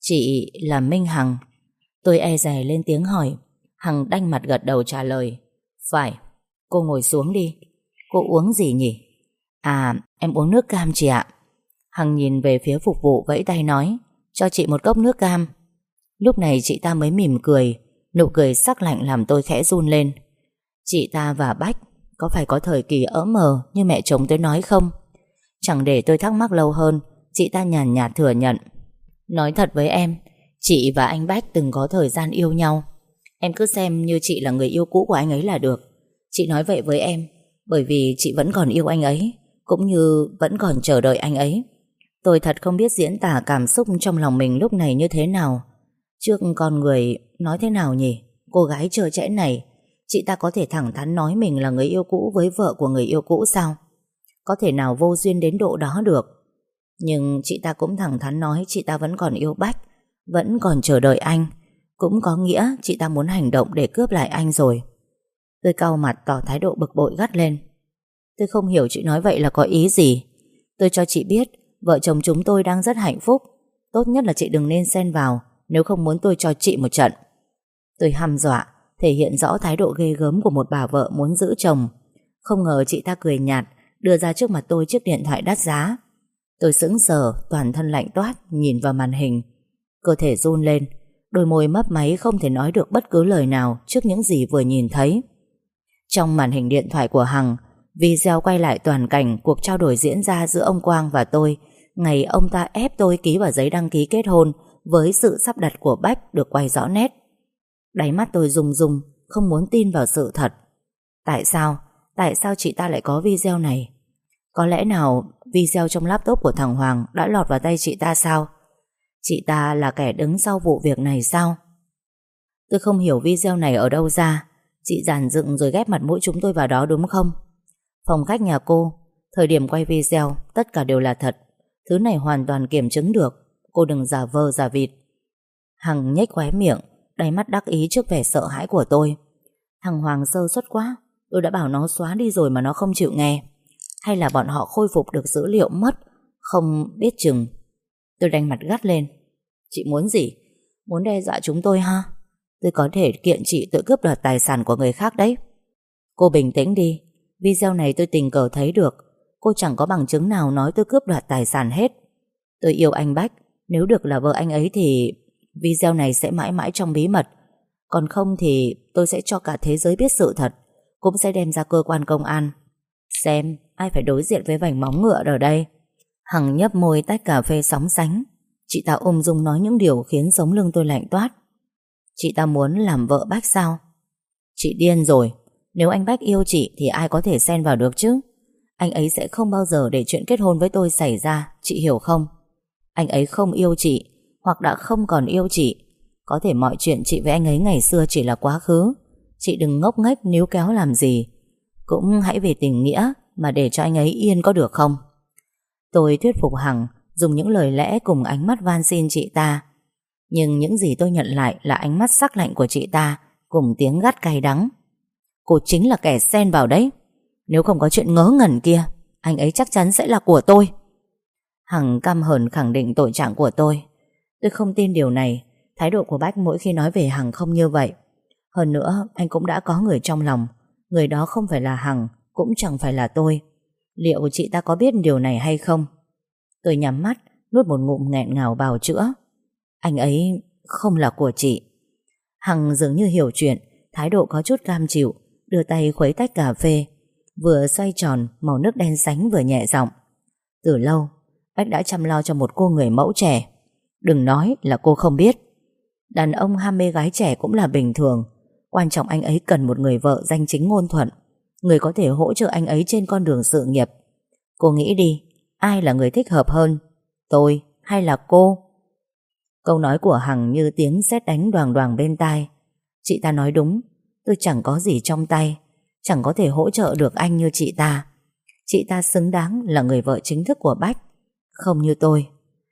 Chị là Minh Hằng. Tôi e dè lên tiếng hỏi. Hằng đanh mặt gật đầu trả lời. Phải. Cô ngồi xuống đi. Cô uống gì nhỉ? À, em uống nước cam chị ạ. Hằng nhìn về phía phục vụ vẫy tay nói. Cho chị một cốc nước cam. Lúc này chị ta mới mỉm cười. Nụ cười sắc lạnh làm tôi khẽ run lên. Chị ta và Bách có phải có thời kỳ ỡ mờ như mẹ chồng tôi nói không? Chẳng để tôi thắc mắc lâu hơn, chị ta nhàn nhạt thừa nhận. Nói thật với em, chị và anh Bách từng có thời gian yêu nhau. Em cứ xem như chị là người yêu cũ của anh ấy là được. Chị nói vậy với em bởi vì chị vẫn còn yêu anh ấy, cũng như vẫn còn chờ đợi anh ấy. Tôi thật không biết diễn tả cảm xúc trong lòng mình lúc này như thế nào. Trước con người nói thế nào nhỉ? Cô gái trơ trẽn này, chị ta có thể thẳng thắn nói mình là người yêu cũ với vợ của người yêu cũ sao? Có thể nào vô duyên đến độ đó được? Nhưng chị ta cũng thẳng thắn nói chị ta vẫn còn yêu Bách, vẫn còn chờ đợi anh. Cũng có nghĩa chị ta muốn hành động để cướp lại anh rồi. Tôi cau mặt tỏ thái độ bực bội gắt lên. Tôi không hiểu chị nói vậy là có ý gì. Tôi cho chị biết vợ chồng chúng tôi đang rất hạnh phúc. Tốt nhất là chị đừng nên xen vào, nếu không muốn tôi cho chị một trận. Tôi hăm dọa, thể hiện rõ thái độ ghê gớm của một bà vợ muốn giữ chồng. Không ngờ chị ta cười nhạt, đưa ra trước mặt tôi chiếc điện thoại đắt giá. Tôi sững sờ, toàn thân lạnh toát, nhìn vào màn hình. Cơ thể run lên, đôi môi mấp máy không thể nói được bất cứ lời nào trước những gì vừa nhìn thấy. Trong màn hình điện thoại của Hằng, video quay lại toàn cảnh cuộc trao đổi diễn ra giữa ông Quang và tôi ngày ông ta ép tôi ký vào giấy đăng ký kết hôn với sự sắp đặt của Bách được quay rõ nét. Đáy mắt tôi rùng rùng, không muốn tin vào sự thật. Tại sao? Tại sao chị ta lại có video này? Có lẽ nào video trong laptop của thằng Hoàng đã lọt vào tay chị ta sao? Chị ta là kẻ đứng sau vụ việc này sao? Tôi không hiểu video này ở đâu ra. Chị dàn dựng rồi ghép mặt mũi chúng tôi vào đó đúng không? Phòng khách nhà cô, thời điểm quay video tất cả đều là thật. Thứ này hoàn toàn kiểm chứng được. Cô đừng giả vờ giả vịt. Hằng nhếch khóe miệng, đáy mắt đắc ý trước vẻ sợ hãi của tôi. Thằng Hoàng sơ suất quá. Tôi đã bảo nó xóa đi rồi mà nó không chịu nghe. Hay là bọn họ khôi phục được dữ liệu mất? Không biết chừng. Tôi đanh mặt gắt lên. Chị muốn gì? Muốn đe dọa chúng tôi ha? Tôi có thể kiện chị tự cướp đoạt tài sản của người khác đấy. Cô bình tĩnh đi. Video này tôi tình cờ thấy được. Cô chẳng có bằng chứng nào nói tôi cướp đoạt tài sản hết. Tôi yêu anh Bách. Nếu được là vợ anh ấy thì video này sẽ mãi mãi trong bí mật. Còn không thì tôi sẽ cho cả thế giới biết sự thật. Cũng sẽ đem ra cơ quan công an. Xem ai phải đối diện với vành móng ngựa ở đây. Hằng nhấp môi tách cà phê sóng sánh. Chị ta ung dung nói những điều khiến sống lưng tôi lạnh toát. Chị ta muốn làm vợ Bách sao? Chị điên rồi. Nếu anh Bách yêu chị thì ai có thể xen vào được chứ? Anh ấy sẽ không bao giờ để chuyện kết hôn với tôi xảy ra. Chị hiểu không? Anh ấy không yêu chị, hoặc đã không còn yêu chị. Có thể mọi chuyện chị với anh ấy ngày xưa chỉ là quá khứ. Chị đừng ngốc nghếch níu kéo làm gì. Cũng hãy về tình nghĩa mà để cho anh ấy yên có được không? Tôi thuyết phục Hằng, dùng những lời lẽ cùng ánh mắt van xin chị ta. Nhưng những gì tôi nhận lại là ánh mắt sắc lạnh của chị ta cùng tiếng gắt cay đắng. Cô chính là kẻ xen vào đấy. Nếu không có chuyện ngớ ngẩn kia, anh ấy chắc chắn sẽ là của tôi. Hằng căm hờn khẳng định tội trạng của tôi. Tôi không tin điều này. Thái độ của Bách mỗi khi nói về Hằng không như vậy. Hơn nữa anh cũng đã có người trong lòng. Người đó không phải là Hằng, cũng chẳng phải là tôi. Liệu chị ta có biết điều này hay không? Tôi nhắm mắt, nuốt một ngụm nghẹn ngào bào chữa. Anh ấy không là của chị. Hằng dường như hiểu chuyện, thái độ có chút cam chịu, đưa tay khuấy tách cà phê, vừa xoay tròn màu nước đen sánh vừa nhẹ giọng. Từ lâu Bách đã chăm lo cho một cô người mẫu trẻ. Đừng nói là cô không biết. Đàn ông ham mê gái trẻ cũng là bình thường. Quan trọng anh ấy cần một người vợ danh chính ngôn thuận, người có thể hỗ trợ anh ấy trên con đường sự nghiệp. Cô nghĩ đi, ai là người thích hợp hơn, tôi hay là cô? Câu nói của Hằng như tiếng sét đánh đoàng đoàng bên tai. Chị ta nói đúng. Tôi chẳng có gì trong tay, chẳng có thể hỗ trợ được anh như chị ta. Chị ta xứng đáng là người vợ chính thức của Bách, không như tôi.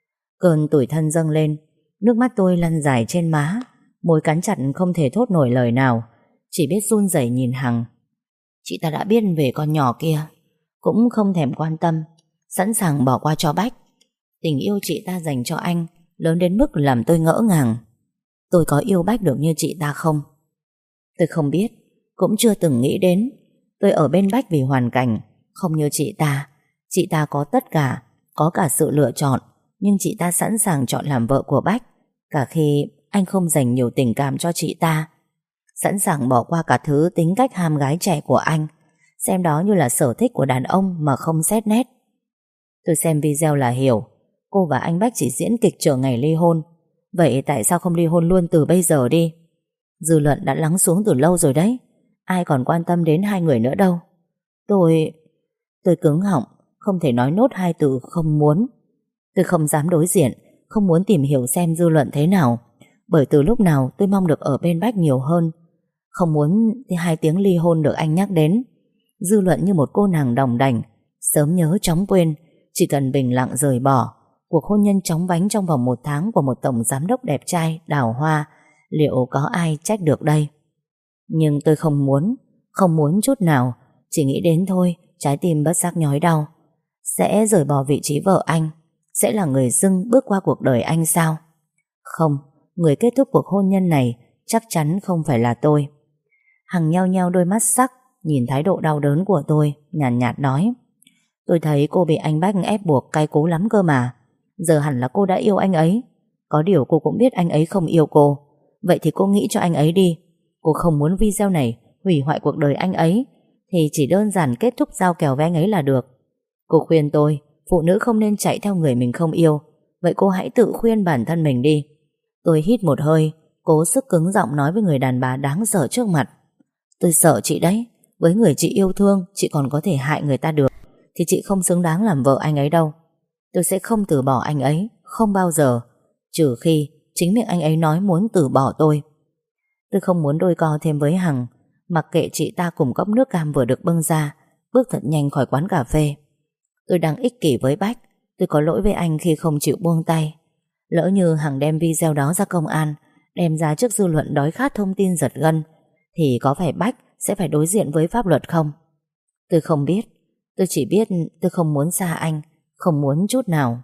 Cơn tủi thân dâng lên, nước mắt tôi lăn dài trên má, môi cắn chặt không thể thốt nổi lời nào, chỉ biết run rẩy nhìn Hằng. Chị ta đã biết về con nhỏ kia, cũng không thèm quan tâm, sẵn sàng bỏ qua cho Bách. Tình yêu chị ta dành cho anh lớn đến mức làm tôi ngỡ ngàng. Tôi có yêu Bách được như chị ta không? Tôi không biết, cũng chưa từng nghĩ đến. Tôi ở bên Bách vì hoàn cảnh, không như chị ta. Chị ta có tất cả, có cả sự lựa chọn, nhưng chị ta sẵn sàng chọn làm vợ của Bách, cả khi anh không dành nhiều tình cảm cho chị ta. Sẵn sàng bỏ qua cả thứ tính cách ham gái trẻ của anh, xem đó như là sở thích của đàn ông mà không xét nét. Tôi xem video là hiểu, cô và anh Bách chỉ diễn kịch chờ ngày ly hôn. Vậy tại sao không ly hôn luôn từ bây giờ đi? Dư luận đã lắng xuống từ lâu rồi đấy, ai còn quan tâm đến hai người nữa đâu. Tôi cứng họng, không thể nói nốt hai từ không muốn. Tôi không dám đối diện, không muốn tìm hiểu xem dư luận thế nào, bởi từ lúc nào tôi mong được ở bên Bách nhiều hơn. Không muốn hai tiếng ly hôn được anh nhắc đến. Dư luận như một cô nàng đòng đảnh, sớm nhớ chóng quên, chỉ cần bình lặng rời bỏ. Cuộc hôn nhân chóng vánh trong vòng 1 tháng của một tổng giám đốc đẹp trai đào hoa, liệu có ai trách được đây? Nhưng tôi không muốn chút nào. Chỉ nghĩ đến thôi, trái tim bất giác nhói đau. Sẽ rời bỏ vị trí vợ anh, sẽ là người dưng bước qua cuộc đời anh sao? Không, người kết thúc cuộc hôn nhân này chắc chắn không phải là tôi. Hằng nheo nheo đôi mắt sắc, nhìn thái độ đau đớn của tôi, nhàn nhạt nói: tôi thấy cô bị anh Bách ép buộc cay cú lắm cơ mà. Giờ hẳn là cô đã yêu anh ấy. Có điều cô cũng biết anh ấy không yêu cô. Vậy thì cô nghĩ cho anh ấy đi. Cô không muốn video này hủy hoại cuộc đời anh ấy, thì chỉ đơn giản kết thúc giao kèo với anh ấy là được. Cô khuyên tôi, phụ nữ không nên chạy theo người mình không yêu. Vậy cô hãy tự khuyên bản thân mình đi. Tôi hít một hơi, cố sức cứng giọng nói với người đàn bà đáng sợ trước mặt: tôi sợ chị đấy. Với người chị yêu thương, chị còn có thể hại người ta được, thì chị không xứng đáng làm vợ anh ấy đâu. Tôi sẽ không từ bỏ anh ấy, không bao giờ, trừ khi chính miệng anh ấy nói muốn từ bỏ tôi. Tôi không muốn đôi co thêm với Hằng, mặc kệ chị ta cùng cốc nước cam vừa được bưng ra, bước thật nhanh khỏi quán cà phê. Tôi đang ích kỷ với Bách, tôi có lỗi với anh khi không chịu buông tay. Lỡ như Hằng đem video đó ra công an, đem ra trước dư luận đói khát thông tin giật gân, thì có phải Bách sẽ phải đối diện với pháp luật không? Tôi không biết. Tôi chỉ biết tôi không muốn xa anh, không muốn chút nào.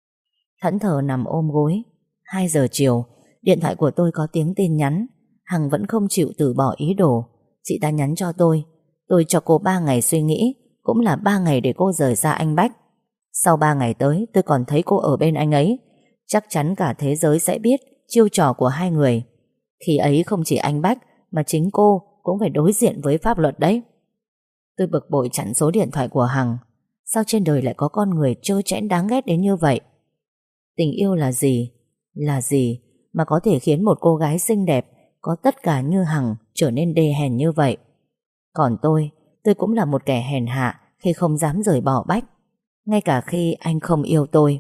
Thẫn thờ nằm ôm gối. 2 giờ chiều, điện thoại của tôi có tiếng tin nhắn. Hằng vẫn không chịu từ bỏ ý đồ. Chị ta nhắn cho tôi cho cô 3 ngày suy nghĩ, cũng là 3 ngày để cô rời xa anh Bách. Sau 3 ngày tới tôi còn thấy cô ở bên anh ấy, chắc chắn cả thế giới sẽ biết chiêu trò của hai người. Khi ấy không chỉ anh Bách, mà chính cô cũng phải đối diện với pháp luật đấy. Tôi bực bội chặn số điện thoại của Hằng. Sao trên đời lại có con người trơ trẽn đáng ghét đến như vậy? Tình yêu là gì? Là gì mà có thể khiến một cô gái xinh đẹp, có tất cả như Hằng, trở nên đê hèn như vậy? Còn tôi cũng là một kẻ hèn hạ khi không dám rời bỏ Bách, ngay cả khi anh không yêu tôi.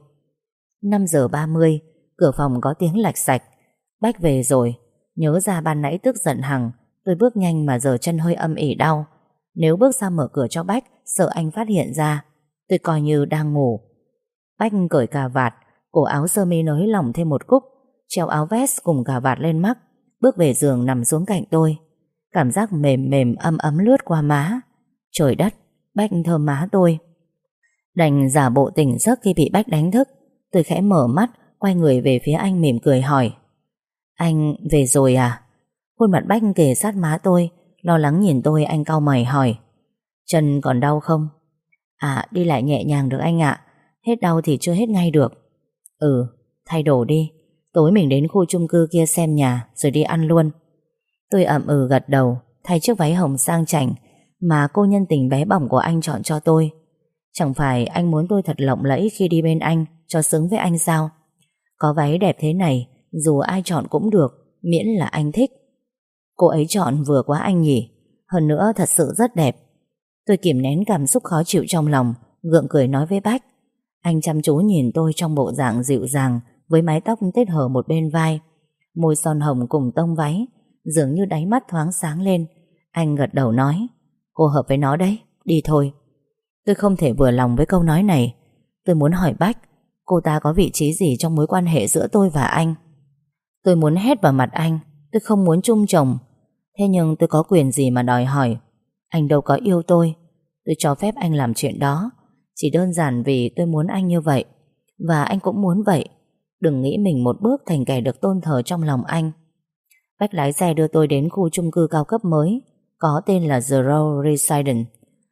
5 giờ 30, cửa phòng có tiếng lạch xạch. Bách về rồi. Nhớ ra ban nãy tức giận Hằng, tôi bước nhanh mà giờ chân hơi âm ỉ đau. Nếu bước ra mở cửa cho Bách, sợ anh phát hiện ra. Tôi coi như đang ngủ. Bách cởi cà vạt, cổ áo sơ mi nới lỏng thêm một cúc, treo áo vest cùng cà vạt lên mắt, bước về giường nằm xuống cạnh tôi. Cảm giác mềm mềm ấm ấm lướt qua má. Trời đất, Bách thơm má tôi. Đành giả bộ tỉnh giấc khi bị Bách đánh thức. Tôi khẽ mở mắt, quay người về phía anh mỉm cười hỏi: anh về rồi à? Khuôn mặt Bách kề sát má tôi, lo lắng nhìn tôi. Anh cau mày hỏi: chân còn đau không? À, đi lại nhẹ nhàng được anh ạ. Hết đau thì chưa hết ngay được. Ừ, thay đồ đi. Tối mình đến khu chung cư kia xem nhà, rồi đi ăn luôn. Tôi ậm ừ gật đầu, thay chiếc váy hồng sang chảnh mà cô nhân tình bé bỏng của anh chọn cho tôi. Chẳng phải anh muốn tôi thật lộng lẫy khi đi bên anh, cho xứng với anh sao? Có váy đẹp thế này, dù ai chọn cũng được, miễn là anh thích. Cô ấy chọn vừa quá anh nhỉ? Hơn nữa thật sự rất đẹp. Tôi kìm nén cảm xúc khó chịu trong lòng, gượng cười nói với Bách. Anh chăm chú nhìn tôi trong bộ dạng dịu dàng, với mái tóc tết hở một bên vai, môi son hồng cùng tông váy, dường như đáy mắt thoáng sáng lên. Anh gật đầu nói: cô hợp với nó đấy, đi thôi. Tôi không thể vừa lòng với câu nói này. Tôi muốn hỏi Bách, cô ta có vị trí gì trong mối quan hệ giữa tôi và anh? Tôi muốn hét vào mặt anh, tôi không muốn chung chồng. Thế nhưng tôi có quyền gì mà đòi hỏi? Anh đâu có yêu tôi. Tôi cho phép anh làm chuyện đó chỉ đơn giản vì tôi muốn anh như vậy, và anh cũng muốn vậy. Đừng nghĩ mình một bước thành kẻ được tôn thờ trong lòng anh. Bách lái xe đưa tôi đến khu chung cư cao cấp mới, có tên là The Row Residence,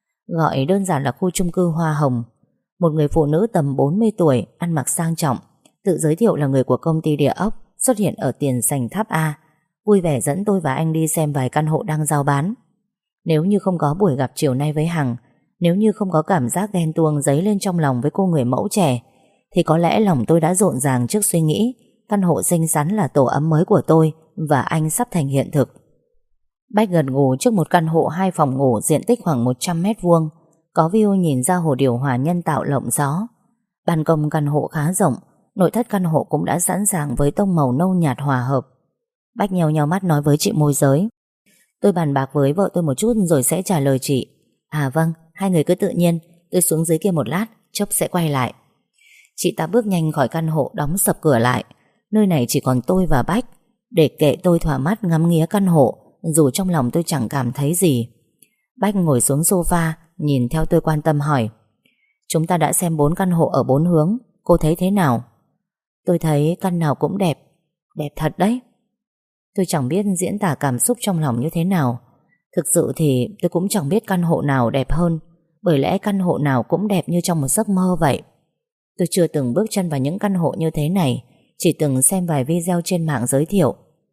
gọi đơn giản là khu chung cư hoa hồng. Một người phụ nữ tầm 40 tuổi, ăn mặc sang trọng, tự giới thiệu là người của công ty địa ốc, xuất hiện ở tiền sảnh tháp A, vui vẻ dẫn tôi và anh đi xem vài căn hộ đang giao bán. Nếu như không có buổi gặp chiều nay với Hằng, nếu như không có cảm giác ghen tuông dấy lên trong lòng với cô người mẫu trẻ, thì có lẽ lòng tôi đã rộn ràng trước suy nghĩ căn hộ xinh xắn là tổ ấm mới của tôi và anh sắp thành hiện thực. Bách gật gù trước một căn hộ 2 phòng ngủ diện tích khoảng 100 mét vuông, có view nhìn ra hồ điều hòa nhân tạo lộng gió. Ban công căn hộ khá rộng, nội thất căn hộ cũng đã sẵn sàng với tông màu nâu nhạt hòa hợp. Bách nheo nheo mắt nói với chị môi giới: tôi bàn bạc với vợ tôi một chút rồi sẽ trả lời chị. À vâng, hai người cứ tự nhiên, tôi xuống dưới kia một lát, chốc sẽ quay lại. Chị ta bước nhanh khỏi căn hộ, đóng sập cửa lại. Nơi này chỉ còn tôi và Bách, để kệ tôi thỏa mắt ngắm nghía căn hộ, dù trong lòng tôi chẳng cảm thấy gì. Bách ngồi xuống sofa, nhìn theo tôi quan tâm hỏi: chúng ta đã xem 4 căn hộ ở 4 hướng, cô thấy thế nào? Tôi thấy căn nào cũng đẹp, đẹp thật đấy. Tôi chẳng biết diễn tả cảm xúc trong lòng như thế nào. Thực sự thì tôi cũng chẳng biết căn hộ nào đẹp hơn, bởi lẽ căn hộ nào cũng đẹp như trong một giấc mơ vậy. Tôi chưa từng bước chân vào những căn hộ như thế này, chỉ từng xem vài video trên mạng giới thiệu.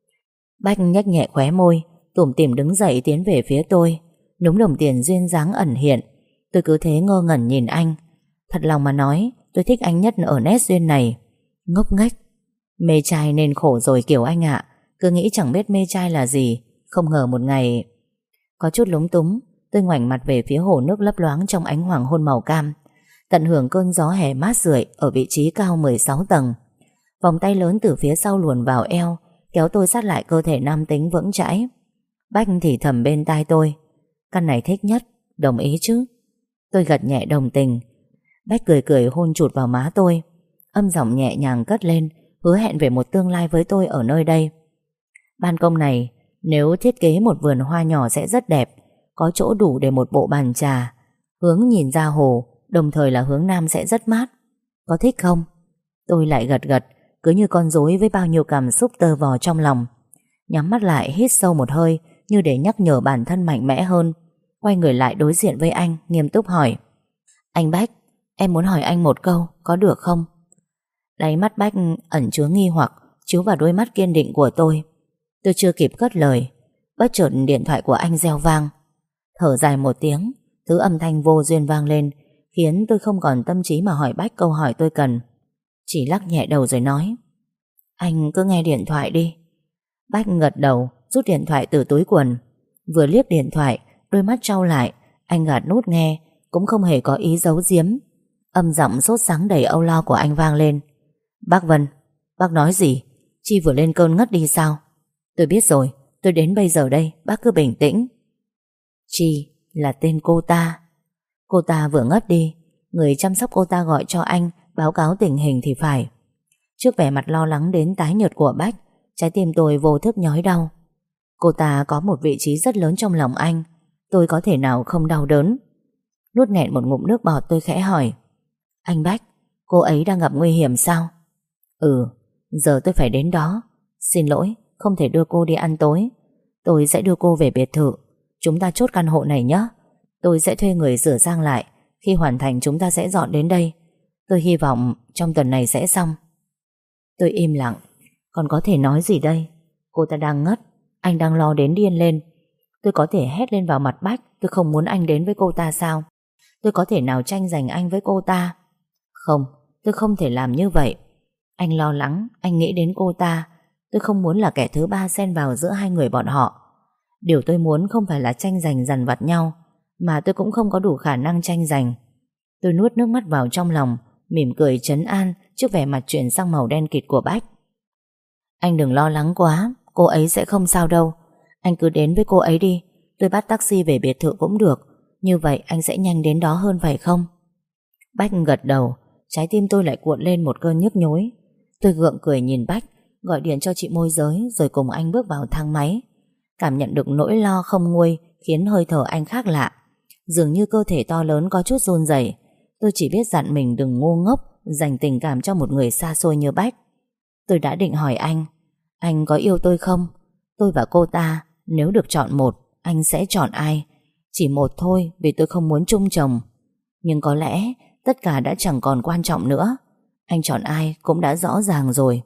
Bách nhếch nhẹ khóe môi, tủm tỉm đứng dậy tiến về phía tôi, núm đồng tiền duyên dáng ẩn hiện. Tôi cứ thế ngơ ngẩn nhìn anh. Thật lòng mà nói, tôi thích anh nhất ở nét duyên này. Ngốc nghếch. Mê trai nên khổ rồi kiểu anh ạ. Cứ nghĩ chẳng biết mê trai là gì, không ngờ một ngày... Có chút lúng túng, tôi ngoảnh mặt về phía hồ nước lấp loáng trong ánh hoàng hôn màu cam, tận hưởng cơn gió hè mát rượi ở vị trí cao 16 tầng. Vòng tay lớn từ phía sau luồn vào eo, kéo tôi sát lại cơ thể nam tính vững chãi. Bách thì thầm bên tai tôi: căn này thích nhất, đồng ý chứ? Tôi gật nhẹ đồng tình. Bách cười cười hôn chụt vào má tôi, âm giọng nhẹ nhàng cất lên, hứa hẹn về một tương lai với tôi ở nơi đây. Ban công này nếu thiết kế một vườn hoa nhỏ sẽ rất đẹp, có chỗ đủ để một bộ bàn trà. Hướng nhìn ra hồ, đồng thời là hướng nam sẽ rất mát. Có thích không? Tôi lại gật gật, cứ như con rối với bao nhiêu cảm xúc tơ vò trong lòng. Nhắm mắt lại hít sâu một hơi, như để nhắc nhở bản thân mạnh mẽ hơn. Quay người lại đối diện với anh, nghiêm túc hỏi: anh Bách, em muốn hỏi anh một câu, có được không? Đáy mắt Bách ẩn chứa nghi hoặc chiếu vào đôi mắt kiên định của tôi. Tôi chưa kịp cất lời, bất chợt điện thoại của anh reo vang. Thở dài một tiếng, thứ âm thanh vô duyên vang lên, khiến tôi không còn tâm trí mà hỏi Bách câu hỏi tôi cần. Chỉ lắc nhẹ đầu rồi nói: anh cứ nghe điện thoại đi. Bách gật đầu, rút điện thoại từ túi quần. Vừa liếc điện thoại, đôi mắt trao lại, anh gạt nút nghe, cũng không hề có ý giấu giếm. Âm giọng sốt sắng đầy âu lo của anh vang lên: bác Vân, bác nói gì? Chi vừa lên cơn ngất đi sao? Tôi biết rồi, tôi đến bây giờ đây, bác cứ bình tĩnh. Chi là tên cô ta. Cô ta vừa ngất đi, người chăm sóc cô ta gọi cho anh báo cáo tình hình thì phải. Trước vẻ mặt lo lắng đến tái nhợt của Bách, trái tim tôi vô thức nhói đau. Cô ta có một vị trí rất lớn trong lòng anh, tôi có thể nào không đau đớn. Nuốt nghẹn một ngụm nước bọt, tôi khẽ hỏi: anh Bách, cô ấy đang gặp nguy hiểm sao? Ừ, giờ tôi phải đến đó. Xin lỗi, không thể đưa cô đi ăn tối. Tôi sẽ đưa cô về biệt thự. Chúng ta chốt căn hộ này nhé. Tôi sẽ thuê người sửa sang lại. Khi hoàn thành chúng ta sẽ dọn đến đây. Tôi hy vọng trong tuần này sẽ xong. Tôi im lặng. Còn có thể nói gì đây? Cô ta đang ngất, anh đang lo đến điên lên. Tôi có thể hét lên vào mặt Bách tôi không muốn anh đến với cô ta sao? Tôi có thể nào tranh giành anh với cô ta? Không, tôi không thể làm như vậy. Anh lo lắng, anh nghĩ đến cô ta. Tôi không muốn là kẻ thứ ba xen vào giữa hai người bọn họ. Điều tôi muốn không phải là tranh giành dằn vặt nhau, mà tôi cũng không có đủ khả năng tranh giành. Tôi nuốt nước mắt vào trong lòng, mỉm cười trấn an trước vẻ mặt chuyển sang màu đen kịt của Bách. Anh đừng lo lắng quá, cô ấy sẽ không sao đâu. Anh cứ đến với cô ấy đi. Tôi bắt taxi về biệt thự cũng được. Như vậy anh sẽ nhanh đến đó hơn phải không? Bách gật đầu. Trái tim tôi lại cuộn lên một cơn nhức nhối. Tôi gượng cười nhìn Bách, gọi điện cho chị môi giới, rồi cùng anh bước vào thang máy. Cảm nhận được nỗi lo không nguôi khiến hơi thở anh khác lạ. Dường như cơ thể to lớn có chút run rẩy. Tôi chỉ biết dặn mình đừng ngu ngốc dành tình cảm cho một người xa xôi như Bách. Tôi đã định hỏi anh có yêu tôi không? Tôi và cô ta, nếu được chọn một, anh sẽ chọn ai? Chỉ một thôi, vì tôi không muốn chung chồng. Nhưng có lẽ tất cả đã chẳng còn quan trọng nữa. Anh chọn ai cũng đã rõ ràng rồi.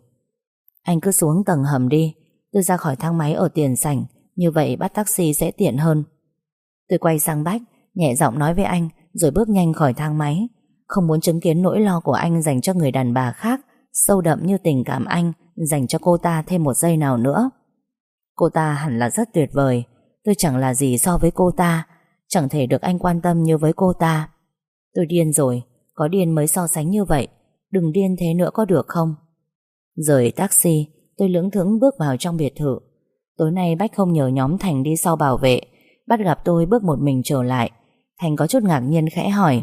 Anh cứ xuống tầng hầm đi. Tôi ra khỏi thang máy ở tiền sảnh, như vậy bắt taxi sẽ tiện hơn. Tôi quay sang Bách, nhẹ giọng nói với anh, rồi bước nhanh khỏi thang máy. Không muốn chứng kiến nỗi lo của anh dành cho người đàn bà khác sâu đậm như tình cảm anh dành cho cô ta thêm một giây nào nữa. Cô ta hẳn là rất tuyệt vời. Tôi chẳng là gì so với cô ta, chẳng thể được anh quan tâm như với cô ta. Tôi điên rồi. Có điên mới so sánh như vậy. Đừng điên thế nữa có được không? Rời taxi, tôi lững thững bước vào trong biệt thự. Tối nay Bách không nhờ nhóm Thành đi sau bảo vệ. Bắt gặp tôi bước một mình trở lại. Thành có chút ngạc nhiên khẽ hỏi: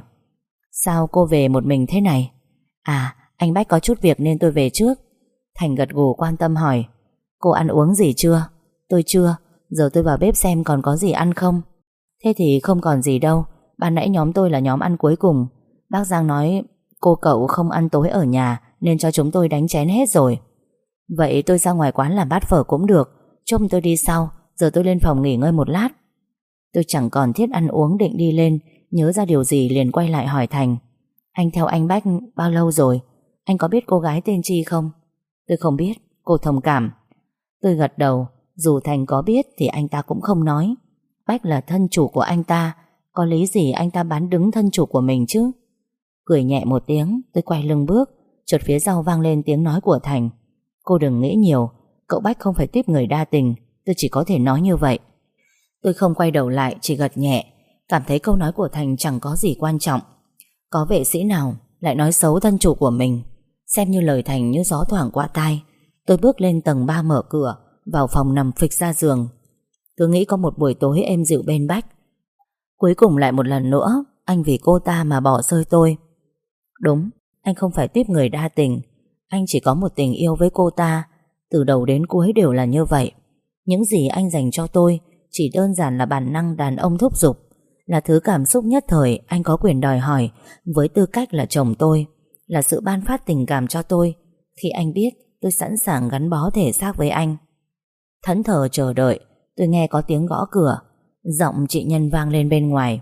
Sao cô về một mình thế này? À, anh Bách có chút việc nên tôi về trước. Thành gật gù quan tâm hỏi: Cô ăn uống gì chưa? Tôi chưa. Giờ tôi vào bếp xem còn có gì ăn không. Thế thì không còn gì đâu. Ban nãy nhóm tôi là nhóm ăn cuối cùng. Bác Giang nói cô cậu không ăn tối ở nhà nên cho chúng tôi đánh chén hết rồi. Vậy tôi ra ngoài quán làm bát phở cũng được. Trông tôi đi sau. Giờ tôi lên phòng nghỉ ngơi một lát. Tôi chẳng còn thiết ăn uống định đi lên. Nhớ ra điều gì liền quay lại hỏi Thành: Anh theo anh Bách bao lâu rồi? Anh có biết cô gái tên Chi không? Tôi không biết. Cô thông cảm. Tôi gật đầu. Dù Thành có biết thì anh ta cũng không nói. Bách là thân chủ của anh ta, có lý gì anh ta bán đứng thân chủ của mình chứ? Cười nhẹ một tiếng, tôi quay lưng bước. Chợt phía sau vang lên tiếng nói của Thành: Cô đừng nghĩ nhiều. Cậu Bách không phải tiếp người đa tình. Tôi chỉ có thể nói như vậy. Tôi không quay đầu lại, chỉ gật nhẹ. Cảm thấy câu nói của Thành chẳng có gì quan trọng. Có vệ sĩ nào lại nói xấu thân chủ của mình. Xem như lời Thành như gió thoảng qua tai. Tôi bước lên tầng 3 mở cửa, vào phòng nằm phịch ra giường. Cứ nghĩ có một buổi tối êm dịu bên Bách. Cuối cùng lại một lần nữa anh vì cô ta mà bỏ rơi tôi. Đúng, anh không phải tiếp người đa tình. Anh chỉ có một tình yêu với cô ta. Từ đầu đến cuối đều là như vậy. Những gì anh dành cho tôi chỉ đơn giản là bản năng đàn ông thúc giục, là thứ cảm xúc nhất thời anh có quyền đòi hỏi với tư cách là chồng tôi, là sự ban phát tình cảm cho tôi khi anh biết tôi sẵn sàng gắn bó thể xác với anh. Thẫn thờ chờ đợi, tôi nghe có tiếng gõ cửa. Giọng chị Nhân vang lên bên ngoài: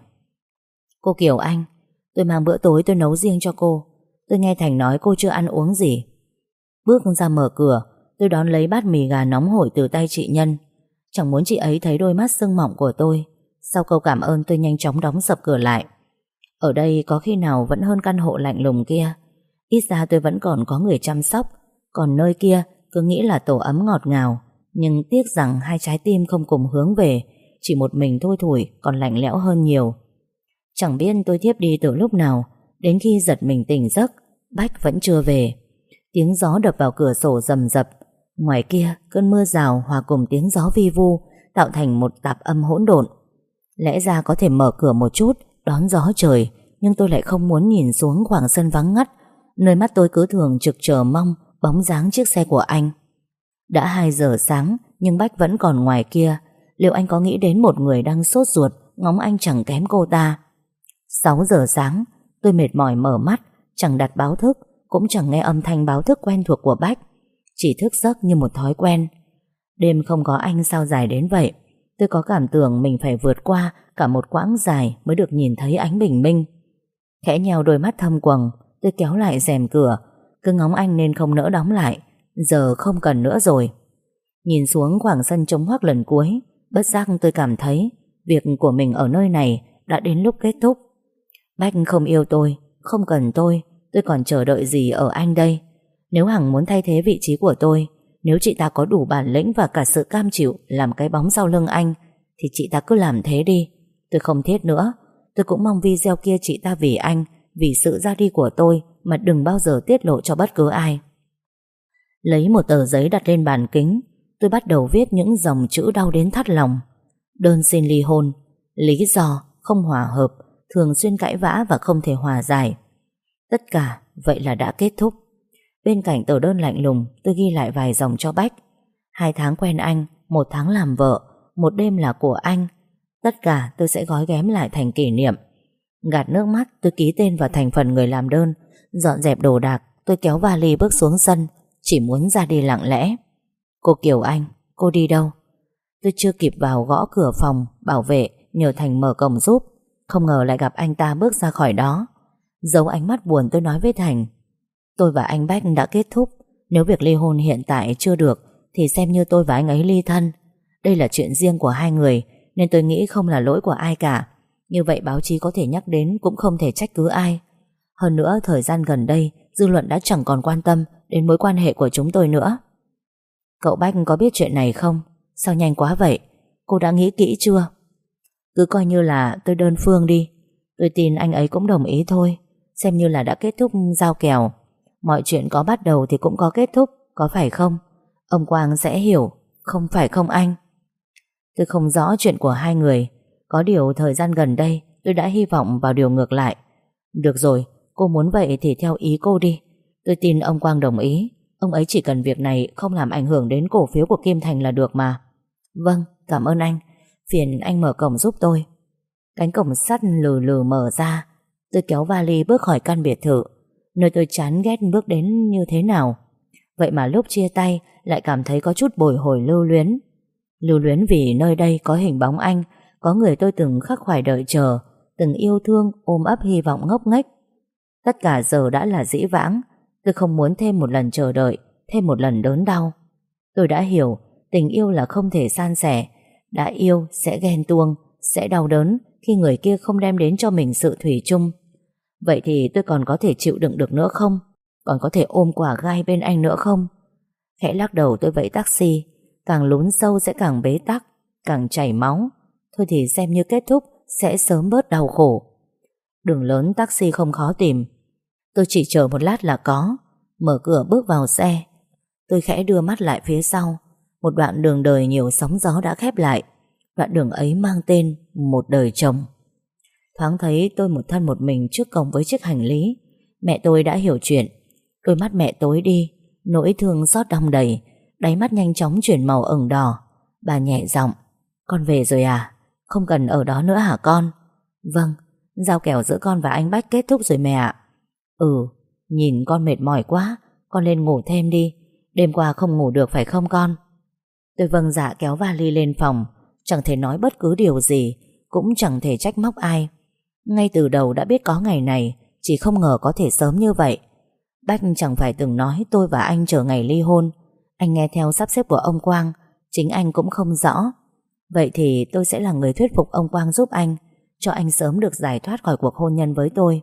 Cô Kiều Anh, tôi mang bữa tối tôi nấu riêng cho cô. Tôi nghe Thành nói cô chưa ăn uống gì. Bước ra mở cửa, tôi đón lấy bát mì gà nóng hổi từ tay chị Nhân. Chẳng muốn chị ấy thấy đôi mắt sưng mọng của tôi. Sau câu cảm ơn, tôi nhanh chóng đóng sập cửa lại. Ở đây có khi nào vẫn hơn căn hộ lạnh lùng kia. Ít ra tôi vẫn còn có người chăm sóc. Còn nơi kia cứ nghĩ là tổ ấm ngọt ngào. Nhưng tiếc rằng hai trái tim không cùng hướng về. Chỉ một mình thui thủi còn lạnh lẽo hơn nhiều. Chẳng biết tôi thiếp đi từ lúc nào. Đến khi giật mình tỉnh giấc, Bách vẫn chưa về. Tiếng gió đập vào cửa sổ rầm rập. Ngoài kia cơn mưa rào hòa cùng tiếng gió vi vu tạo thành một tạp âm hỗn độn. Lẽ ra có thể mở cửa một chút đón gió trời, nhưng tôi lại không muốn nhìn xuống khoảng sân vắng ngắt, nơi mắt tôi cứ thường trực chờ mong bóng dáng chiếc xe của anh. Đã 2 giờ sáng nhưng Bách vẫn còn ngoài kia. Liệu anh có nghĩ đến một người đang sốt ruột ngóng anh chẳng kém cô ta? 6 giờ sáng, tôi mệt mỏi mở mắt, chẳng đặt báo thức, cũng chẳng nghe âm thanh báo thức quen thuộc của Bách. Chỉ thức giấc như một thói quen. Đêm không có anh sao dài đến vậy? Tôi có cảm tưởng mình phải vượt qua cả một quãng dài mới được nhìn thấy ánh bình minh. Khẽ nheo đôi mắt thâm quầng, tôi kéo lại rèm cửa. Cứ ngóng anh nên không nỡ đóng lại. Giờ không cần nữa rồi. Nhìn xuống khoảng sân trống hoác lần cuối, bất giác tôi cảm thấy việc của mình ở nơi này đã đến lúc kết thúc. Bách không yêu tôi, không cần tôi còn chờ đợi gì ở anh đây? Nếu Hằng muốn thay thế vị trí của tôi, nếu chị ta có đủ bản lĩnh và cả sự cam chịu làm cái bóng sau lưng anh, thì chị ta cứ làm thế đi. Tôi không thiết nữa. Tôi cũng mong video kia chị ta vì anh, vì sự ra đi của tôi mà đừng bao giờ tiết lộ cho bất cứ ai. Lấy một tờ giấy đặt lên bàn kính, tôi bắt đầu viết những dòng chữ đau đến thắt lòng. Đơn xin ly hôn, lý do không hòa hợp, thường xuyên cãi vã và không thể hòa giải. Tất cả vậy là đã kết thúc. Bên cạnh tờ đơn lạnh lùng, tôi ghi lại vài dòng cho Bách. 2 tháng quen anh, 1 tháng làm vợ, 1 đêm là của anh. Tất cả tôi sẽ gói ghém lại thành kỷ niệm. Gạt nước mắt, tôi ký tên vào thành phần người làm đơn. Dọn dẹp đồ đạc, tôi kéo vali bước xuống sân. chỉ muốn ra đi lặng lẽ. Cô Kiều Anh, cô đi đâu? Tôi chưa kịp vào gõ cửa phòng, bảo vệ nhờ Thành mở cổng giúp. Không ngờ lại gặp anh ta bước ra khỏi đó. Giấu ánh mắt buồn tôi nói với Thành: tôi và anh Bách đã kết thúc. Nếu việc ly hôn hiện tại chưa được thì xem như tôi và anh ấy ly thân. Đây là chuyện riêng của hai người, nên tôi nghĩ không là lỗi của ai cả. Như vậy báo chí có thể nhắc đến, cũng không thể trách cứ ai. Hơn nữa thời gian gần đây dư luận đã chẳng còn quan tâm đến mối quan hệ của chúng tôi nữa. Cậu Bách có biết chuyện này không? Sao nhanh quá vậy? Cô đã nghĩ kỹ chưa? Cứ coi như là tôi đơn phương đi. Tôi tin anh ấy cũng đồng ý thôi. Xem như là đã kết thúc giao kèo. Mọi chuyện có bắt đầu thì cũng có kết thúc, có phải không? Ông Quang sẽ hiểu, không phải không anh? Tôi không rõ chuyện của hai người. Có điều thời gian gần đây tôi đã hy vọng vào điều ngược lại. Được rồi, cô muốn vậy thì theo ý cô đi. Tôi tin ông Quang đồng ý. Ông ấy chỉ cần việc này không làm ảnh hưởng đến cổ phiếu của Kim Thành là được mà. Vâng, cảm ơn anh. Phiền anh mở cổng giúp tôi. Cánh cổng sắt lừ lừ mở ra. Tôi kéo vali bước khỏi căn biệt thự, nơi tôi chán ghét bước đến như thế nào. Vậy mà lúc chia tay lại cảm thấy có chút bồi hồi lưu luyến. Lưu luyến vì nơi đây có hình bóng anh, có người tôi từng khắc khoải đợi chờ, từng yêu thương ôm ấp hy vọng ngốc nghếch. Tất cả giờ đã là dĩ vãng. Tôi không muốn thêm một lần chờ đợi, thêm một lần đớn đau. Tôi đã hiểu tình yêu là không thể san sẻ. Đã yêu sẽ ghen tuông, sẽ đau đớn khi người kia không đem đến cho mình sự thủy chung. Vậy thì tôi còn có thể chịu đựng được nữa không? Còn có thể ôm quả gai bên anh nữa không? Khẽ lắc đầu tôi vẫy taxi. Càng lún sâu sẽ càng bế tắc, càng chảy máu. Thôi thì xem như kết thúc, sẽ sớm bớt đau khổ. Đường lớn taxi không khó tìm. Tôi chỉ chờ một lát là có. Mở cửa bước vào xe. Tôi khẽ đưa mắt lại phía sau. Một đoạn đường đời nhiều sóng gió đã khép lại. Đoạn đường ấy mang tên một đời chồng. Thoáng thấy tôi một thân một mình trước cổng với chiếc hành lý. Mẹ tôi đã hiểu chuyện. Đôi mắt mẹ tối đi, nỗi thương xót đong đầy. Đáy mắt nhanh chóng chuyển màu ửng đỏ. Bà nhẹ giọng: con về rồi à? Không cần ở đó nữa hả con? Vâng, giao kèo giữa con và anh Bách kết thúc rồi mẹ ạ. Nhìn con mệt mỏi quá, con lên ngủ thêm đi. Đêm qua không ngủ được phải không con? Tôi vâng dạ kéo vali lên phòng. Chẳng thể nói bất cứ điều gì, cũng chẳng thể trách móc ai. Ngay từ đầu đã biết có ngày này, chỉ không ngờ có thể sớm như vậy. Bách chẳng phải từng nói tôi và anh chờ ngày ly hôn. Anh nghe theo sắp xếp của ông Quang, chính anh cũng không rõ. Vậy thì tôi sẽ là người thuyết phục ông Quang giúp anh, cho anh sớm được giải thoát khỏi cuộc hôn nhân với tôi.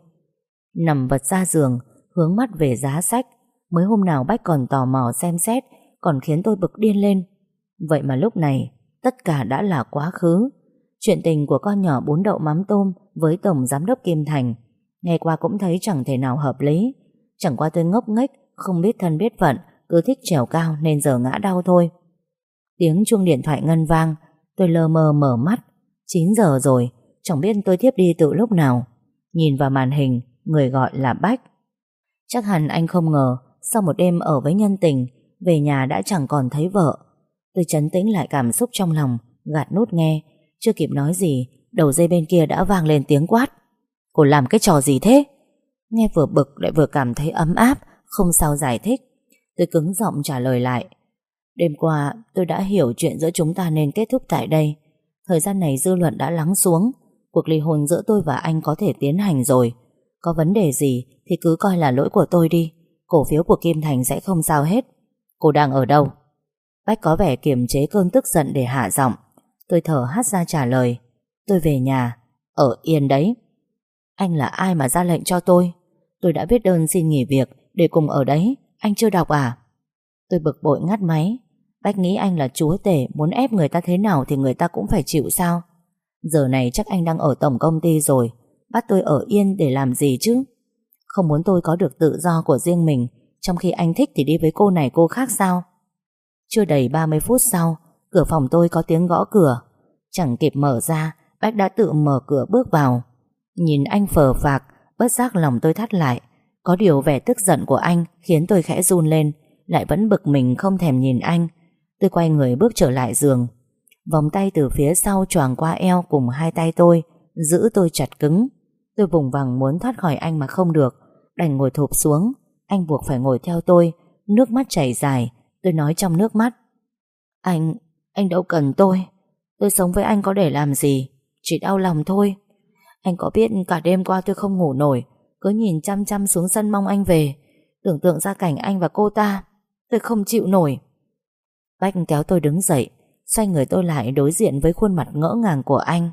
Nằm vật ra giường, hướng mắt về giá sách. Mới hôm nào Bách còn tò mò xem xét, còn khiến tôi bực điên lên. Vậy mà lúc này tất cả đã là quá khứ. Chuyện tình của con nhỏ bún đậu mắm tôm với Tổng Giám đốc Kim Thành, nghe qua cũng thấy chẳng thể nào hợp lý. Chẳng qua tôi ngốc nghếch, không biết thân biết phận, cứ thích trèo cao nên giờ ngã đau thôi. Tiếng chuông điện thoại ngân vang. Tôi lờ mờ mở mắt. 9 giờ rồi, chẳng biết tôi thiếp đi từ lúc nào. Nhìn vào màn hình, người gọi là Bách. Chắc hẳn anh không ngờ sau một đêm ở với nhân tình, về nhà đã chẳng còn thấy vợ. Tôi trấn tĩnh lại cảm xúc trong lòng, gạt nút nghe. Chưa kịp nói gì, đầu dây bên kia đã vang lên tiếng quát: cô làm cái trò gì thế? Nghe vừa bực lại vừa cảm thấy ấm áp, không sao giải thích. Tôi cứng giọng trả lời lại: đêm qua tôi đã hiểu chuyện giữa chúng ta nên kết thúc tại đây. Thời gian này dư luận đã lắng xuống. Cuộc ly hôn giữa tôi và anh có thể tiến hành rồi. Có vấn đề gì thì cứ coi là lỗi của tôi đi. Cổ phiếu của Kim Thành sẽ không sao hết. Cô đang ở đâu? Bách có vẻ kiềm chế cơn tức giận để hạ giọng. Tôi thở hắt ra trả lời: tôi về nhà. Ở yên đấy. Anh là ai mà ra lệnh cho tôi? Tôi đã viết đơn xin nghỉ việc để cùng ở đấy. Anh chưa đọc à? Tôi bực bội ngắt máy. Bách nghĩ anh là chúa tể, muốn ép người ta thế nào thì người ta cũng phải chịu sao? Giờ này chắc anh đang ở tổng công ty rồi. Bắt tôi ở yên để làm gì chứ? Không muốn tôi có được tự do của riêng mình, trong khi anh thích thì đi với cô này cô khác sao? Chưa đầy 30 phút sau, cửa phòng tôi có tiếng gõ cửa. Chẳng kịp mở ra, Bách đã tự mở cửa bước vào. Nhìn anh phờ phạc, bất giác lòng tôi thắt lại. Có điều vẻ tức giận của anh khiến tôi khẽ run lên, lại vẫn bực mình không thèm nhìn anh. Tôi quay người bước trở lại giường. Vòng tay từ phía sau choàng qua eo cùng hai tay tôi, giữ tôi chặt cứng. Tôi vùng vằng muốn thoát khỏi anh mà không được, đành ngồi thụp xuống. Anh buộc phải ngồi theo tôi, nước mắt chảy dài. Tôi nói trong nước mắt: Anh đâu cần tôi sống với anh có để làm gì, chỉ đau lòng thôi. Anh có biết cả đêm qua tôi không ngủ nổi, cứ nhìn chăm chăm xuống sân mong anh về, tưởng tượng ra cảnh anh và cô ta, tôi không chịu nổi. Bách kéo tôi đứng dậy, xoay người tôi lại đối diện với khuôn mặt ngỡ ngàng của anh.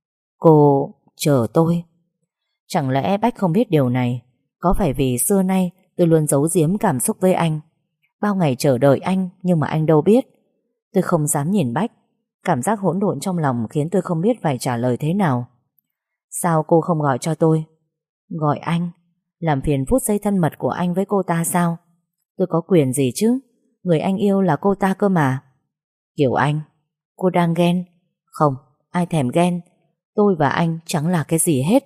Cô chờ tôi. Chẳng lẽ Bách không biết điều này? Có phải vì xưa nay tôi luôn giấu giếm cảm xúc với anh, bao ngày chờ đợi anh nhưng mà anh đâu biết? Tôi không dám nhìn Bách. Cảm giác hỗn độn trong lòng khiến tôi không biết phải trả lời thế nào. Sao cô không gọi cho tôi? Gọi anh? Làm phiền phút giây thân mật của anh với cô ta sao? Tôi có quyền gì chứ? Người anh yêu là cô ta cơ mà. Kiều Anh, cô đang ghen? Không, ai thèm ghen. Tôi và anh chẳng là cái gì hết.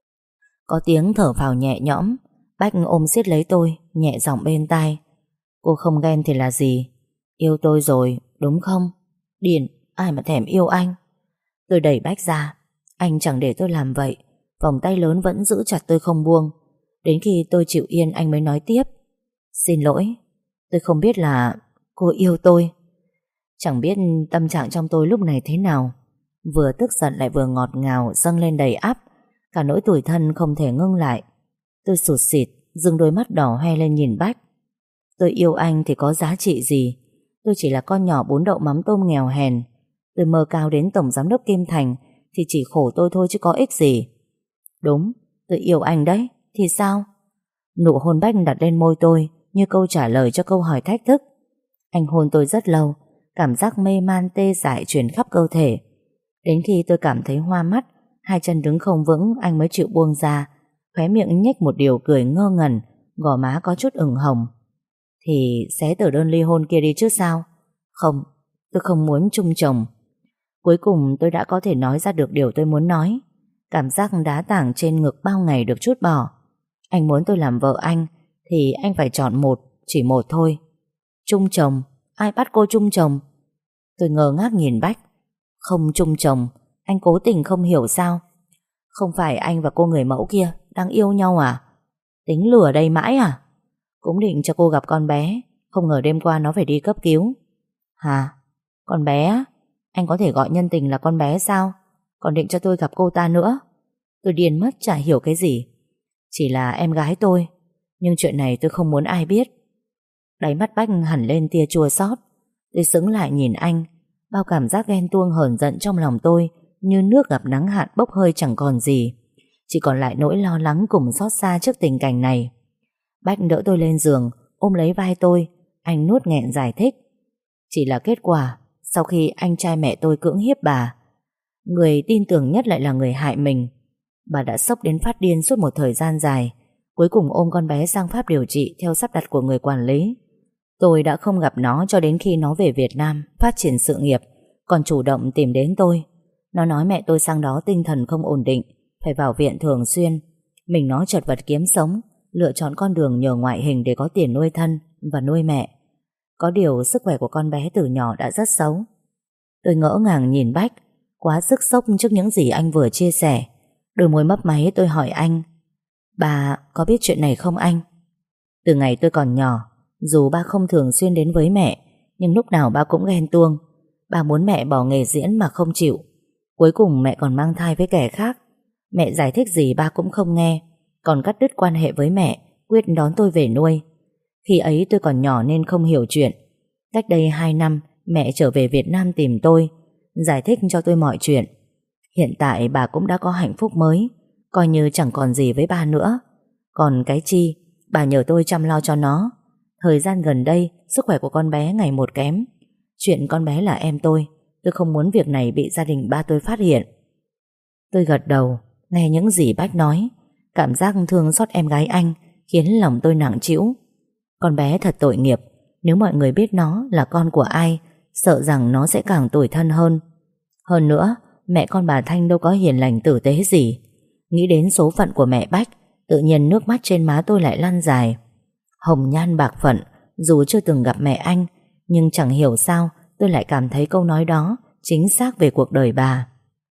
Có tiếng thở phào nhẹ nhõm. Bách ôm siết lấy tôi, nhẹ giọng bên tai: Cô không ghen thì là gì? Yêu tôi rồi, đúng không? Điên, ai mà thèm yêu anh. Tôi đẩy Bách ra. Anh chẳng để tôi làm vậy. Vòng tay lớn vẫn giữ chặt tôi không buông. Đến khi tôi chịu yên anh mới nói tiếp: Xin lỗi, tôi không biết là cô yêu tôi. Chẳng biết tâm trạng trong tôi lúc này thế nào. Vừa tức giận lại vừa ngọt ngào dâng lên đầy ắp. Cả nỗi tủi thân không thể ngưng lại. Tôi sụt sịt, dừng đôi mắt đỏ hoe lên nhìn Bách. Tôi yêu anh thì có giá trị gì? Tôi chỉ là con nhỏ bún đậu mắm tôm nghèo hèn. Tôi mơ cao đến tổng giám đốc Kim Thành thì chỉ khổ tôi thôi chứ có ích gì. Đúng, tôi yêu anh đấy. Thì sao? Nụ hôn Bách đặt lên môi tôi như câu trả lời cho câu hỏi thách thức. Anh hôn tôi rất lâu. Cảm giác mê man tê dại truyền khắp cơ thể. Đến khi tôi cảm thấy hoa mắt, hai chân đứng không vững, anh mới chịu buông ra. Khóe miệng nhếch một điều cười ngơ ngẩn, gò má có chút ửng hồng. Thì xé tờ đơn ly hôn kia đi chứ sao? Không, tôi không muốn chung chồng. Cuối cùng tôi đã có thể nói ra được điều tôi muốn nói. Cảm giác đá tảng trên ngực bao ngày được trút bỏ. Anh muốn tôi làm vợ anh thì anh phải chọn một, chỉ một thôi. Chung chồng? Ai bắt cô chung chồng? Tôi ngơ ngác nhìn Bách. Không chung chồng, anh cố tình không hiểu sao? Không phải anh và cô người mẫu kia đang yêu nhau à? Tính lừa đây mãi à? Cũng định cho cô gặp con bé, không ngờ đêm qua nó phải đi cấp cứu. Hả? Con bé á? Anh có thể gọi nhân tình là con bé sao? Còn định cho tôi gặp cô ta nữa? Tôi điên mất chả hiểu cái gì. Chỉ là em gái tôi, nhưng chuyện này tôi không muốn ai biết. Đáy mắt Bách hẳn lên tia chua xót. Tôi sững lại nhìn anh. Bao cảm giác ghen tuông hờn giận trong lòng tôi như nước gặp nắng hạn bốc hơi chẳng còn gì. Chỉ còn lại nỗi lo lắng cùng xót xa trước tình cảnh này. Bách đỡ tôi lên giường, ôm lấy vai tôi. Anh nuốt nghẹn giải thích: Chỉ là kết quả sau khi anh trai mẹ tôi cưỡng hiếp bà. Người tin tưởng nhất lại là người hại mình. Bà đã sốc đến phát điên suốt một thời gian dài, cuối cùng ôm con bé sang Pháp điều trị theo sắp đặt của người quản lý. Tôi đã không gặp nó cho đến khi nó về Việt Nam phát triển sự nghiệp, còn chủ động tìm đến tôi. Nó nói mẹ tôi sang đó tinh thần không ổn định, phải vào viện thường xuyên. Mình nó chật vật kiếm sống, lựa chọn con đường nhờ ngoại hình để có tiền nuôi thân và nuôi mẹ. Có điều sức khỏe của con bé từ nhỏ đã rất xấu. Tôi ngỡ ngàng nhìn Bách, quá sức sốc trước những gì anh vừa chia sẻ. Đôi môi mấp máy tôi hỏi anh: Bà có biết chuyện này không anh? Từ ngày tôi còn nhỏ, dù ba không thường xuyên đến với mẹ, nhưng lúc nào ba cũng ghen tuông. Ba muốn mẹ bỏ nghề diễn mà không chịu. Cuối cùng mẹ còn mang thai với kẻ khác. Mẹ giải thích gì ba cũng không nghe, còn cắt đứt quan hệ với mẹ, quyết đón tôi về nuôi. Khi ấy tôi còn nhỏ nên không hiểu chuyện. Cách đây 2 năm mẹ trở về Việt Nam tìm tôi, giải thích cho tôi mọi chuyện. Hiện tại bà cũng đã có hạnh phúc mới, coi như chẳng còn gì với ba nữa. Còn cái Chi, bà nhờ tôi chăm lo cho nó. Thời gian gần đây sức khỏe của con bé ngày một kém. Chuyện con bé là em tôi không muốn việc này bị gia đình ba tôi phát hiện. Tôi gật đầu, nghe những gì Bách nói. Cảm giác thương xót em gái anh khiến lòng tôi nặng trĩu. Con bé thật tội nghiệp. Nếu mọi người biết nó là con của ai, sợ rằng nó sẽ càng tủi thân hơn. Hơn nữa, mẹ con bà Thanh đâu có hiền lành tử tế gì. Nghĩ đến số phận của mẹ Bách, tự nhiên nước mắt trên má tôi lại lăn dài. Hồng nhan bạc phận, dù chưa từng gặp mẹ anh, nhưng chẳng hiểu sao tôi lại cảm thấy câu nói đó chính xác về cuộc đời bà.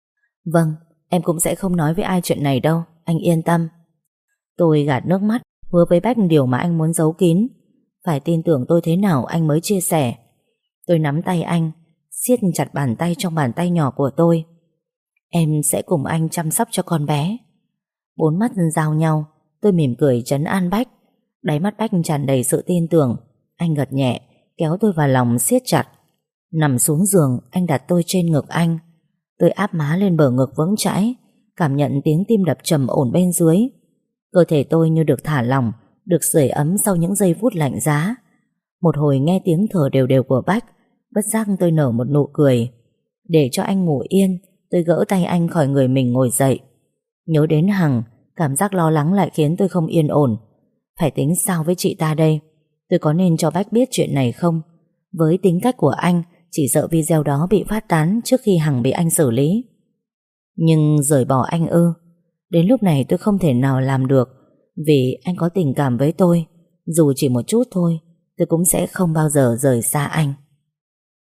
Vâng, em cũng sẽ không nói với ai chuyện này đâu, anh yên tâm. Tôi gạt nước mắt, hứa với Bách điều mà anh muốn giấu kín. phải tin tưởng tôi thế nào anh mới chia sẻ. Tôi nắm tay anh, siết chặt bàn tay trong bàn tay nhỏ của tôi. Em sẽ cùng anh chăm sóc cho con bé. Bốn mắt giao nhau, tôi mỉm cười trấn an Bách. Đáy mắt Bách tràn đầy sự tin tưởng. Anh gật nhẹ, kéo tôi vào lòng siết chặt. Nằm xuống giường, anh đặt tôi trên ngực anh. Tôi áp má lên bờ ngực vững chãi, cảm nhận tiếng tim đập trầm ổn bên dưới. Cơ thể tôi như được thả lỏng, được sưởi ấm sau những giây phút lạnh giá. Một hồi nghe tiếng thở đều đều của Bách, bất giác tôi nở một nụ cười. Để cho anh ngủ yên, tôi gỡ tay anh khỏi người mình ngồi dậy. Nhớ đến Hằng, cảm giác lo lắng lại khiến tôi không yên ổn. Phải tính sao với chị ta đây? Tôi có nên cho Bách biết chuyện này không? Với tính cách của anh, chỉ sợ video đó bị phát tán trước khi Hằng bị anh xử lý. Nhưng rời bỏ anh ư? Đến lúc này tôi không thể nào làm được, vì anh có tình cảm với tôi. Dù chỉ một chút thôi, tôi cũng sẽ không bao giờ rời xa anh.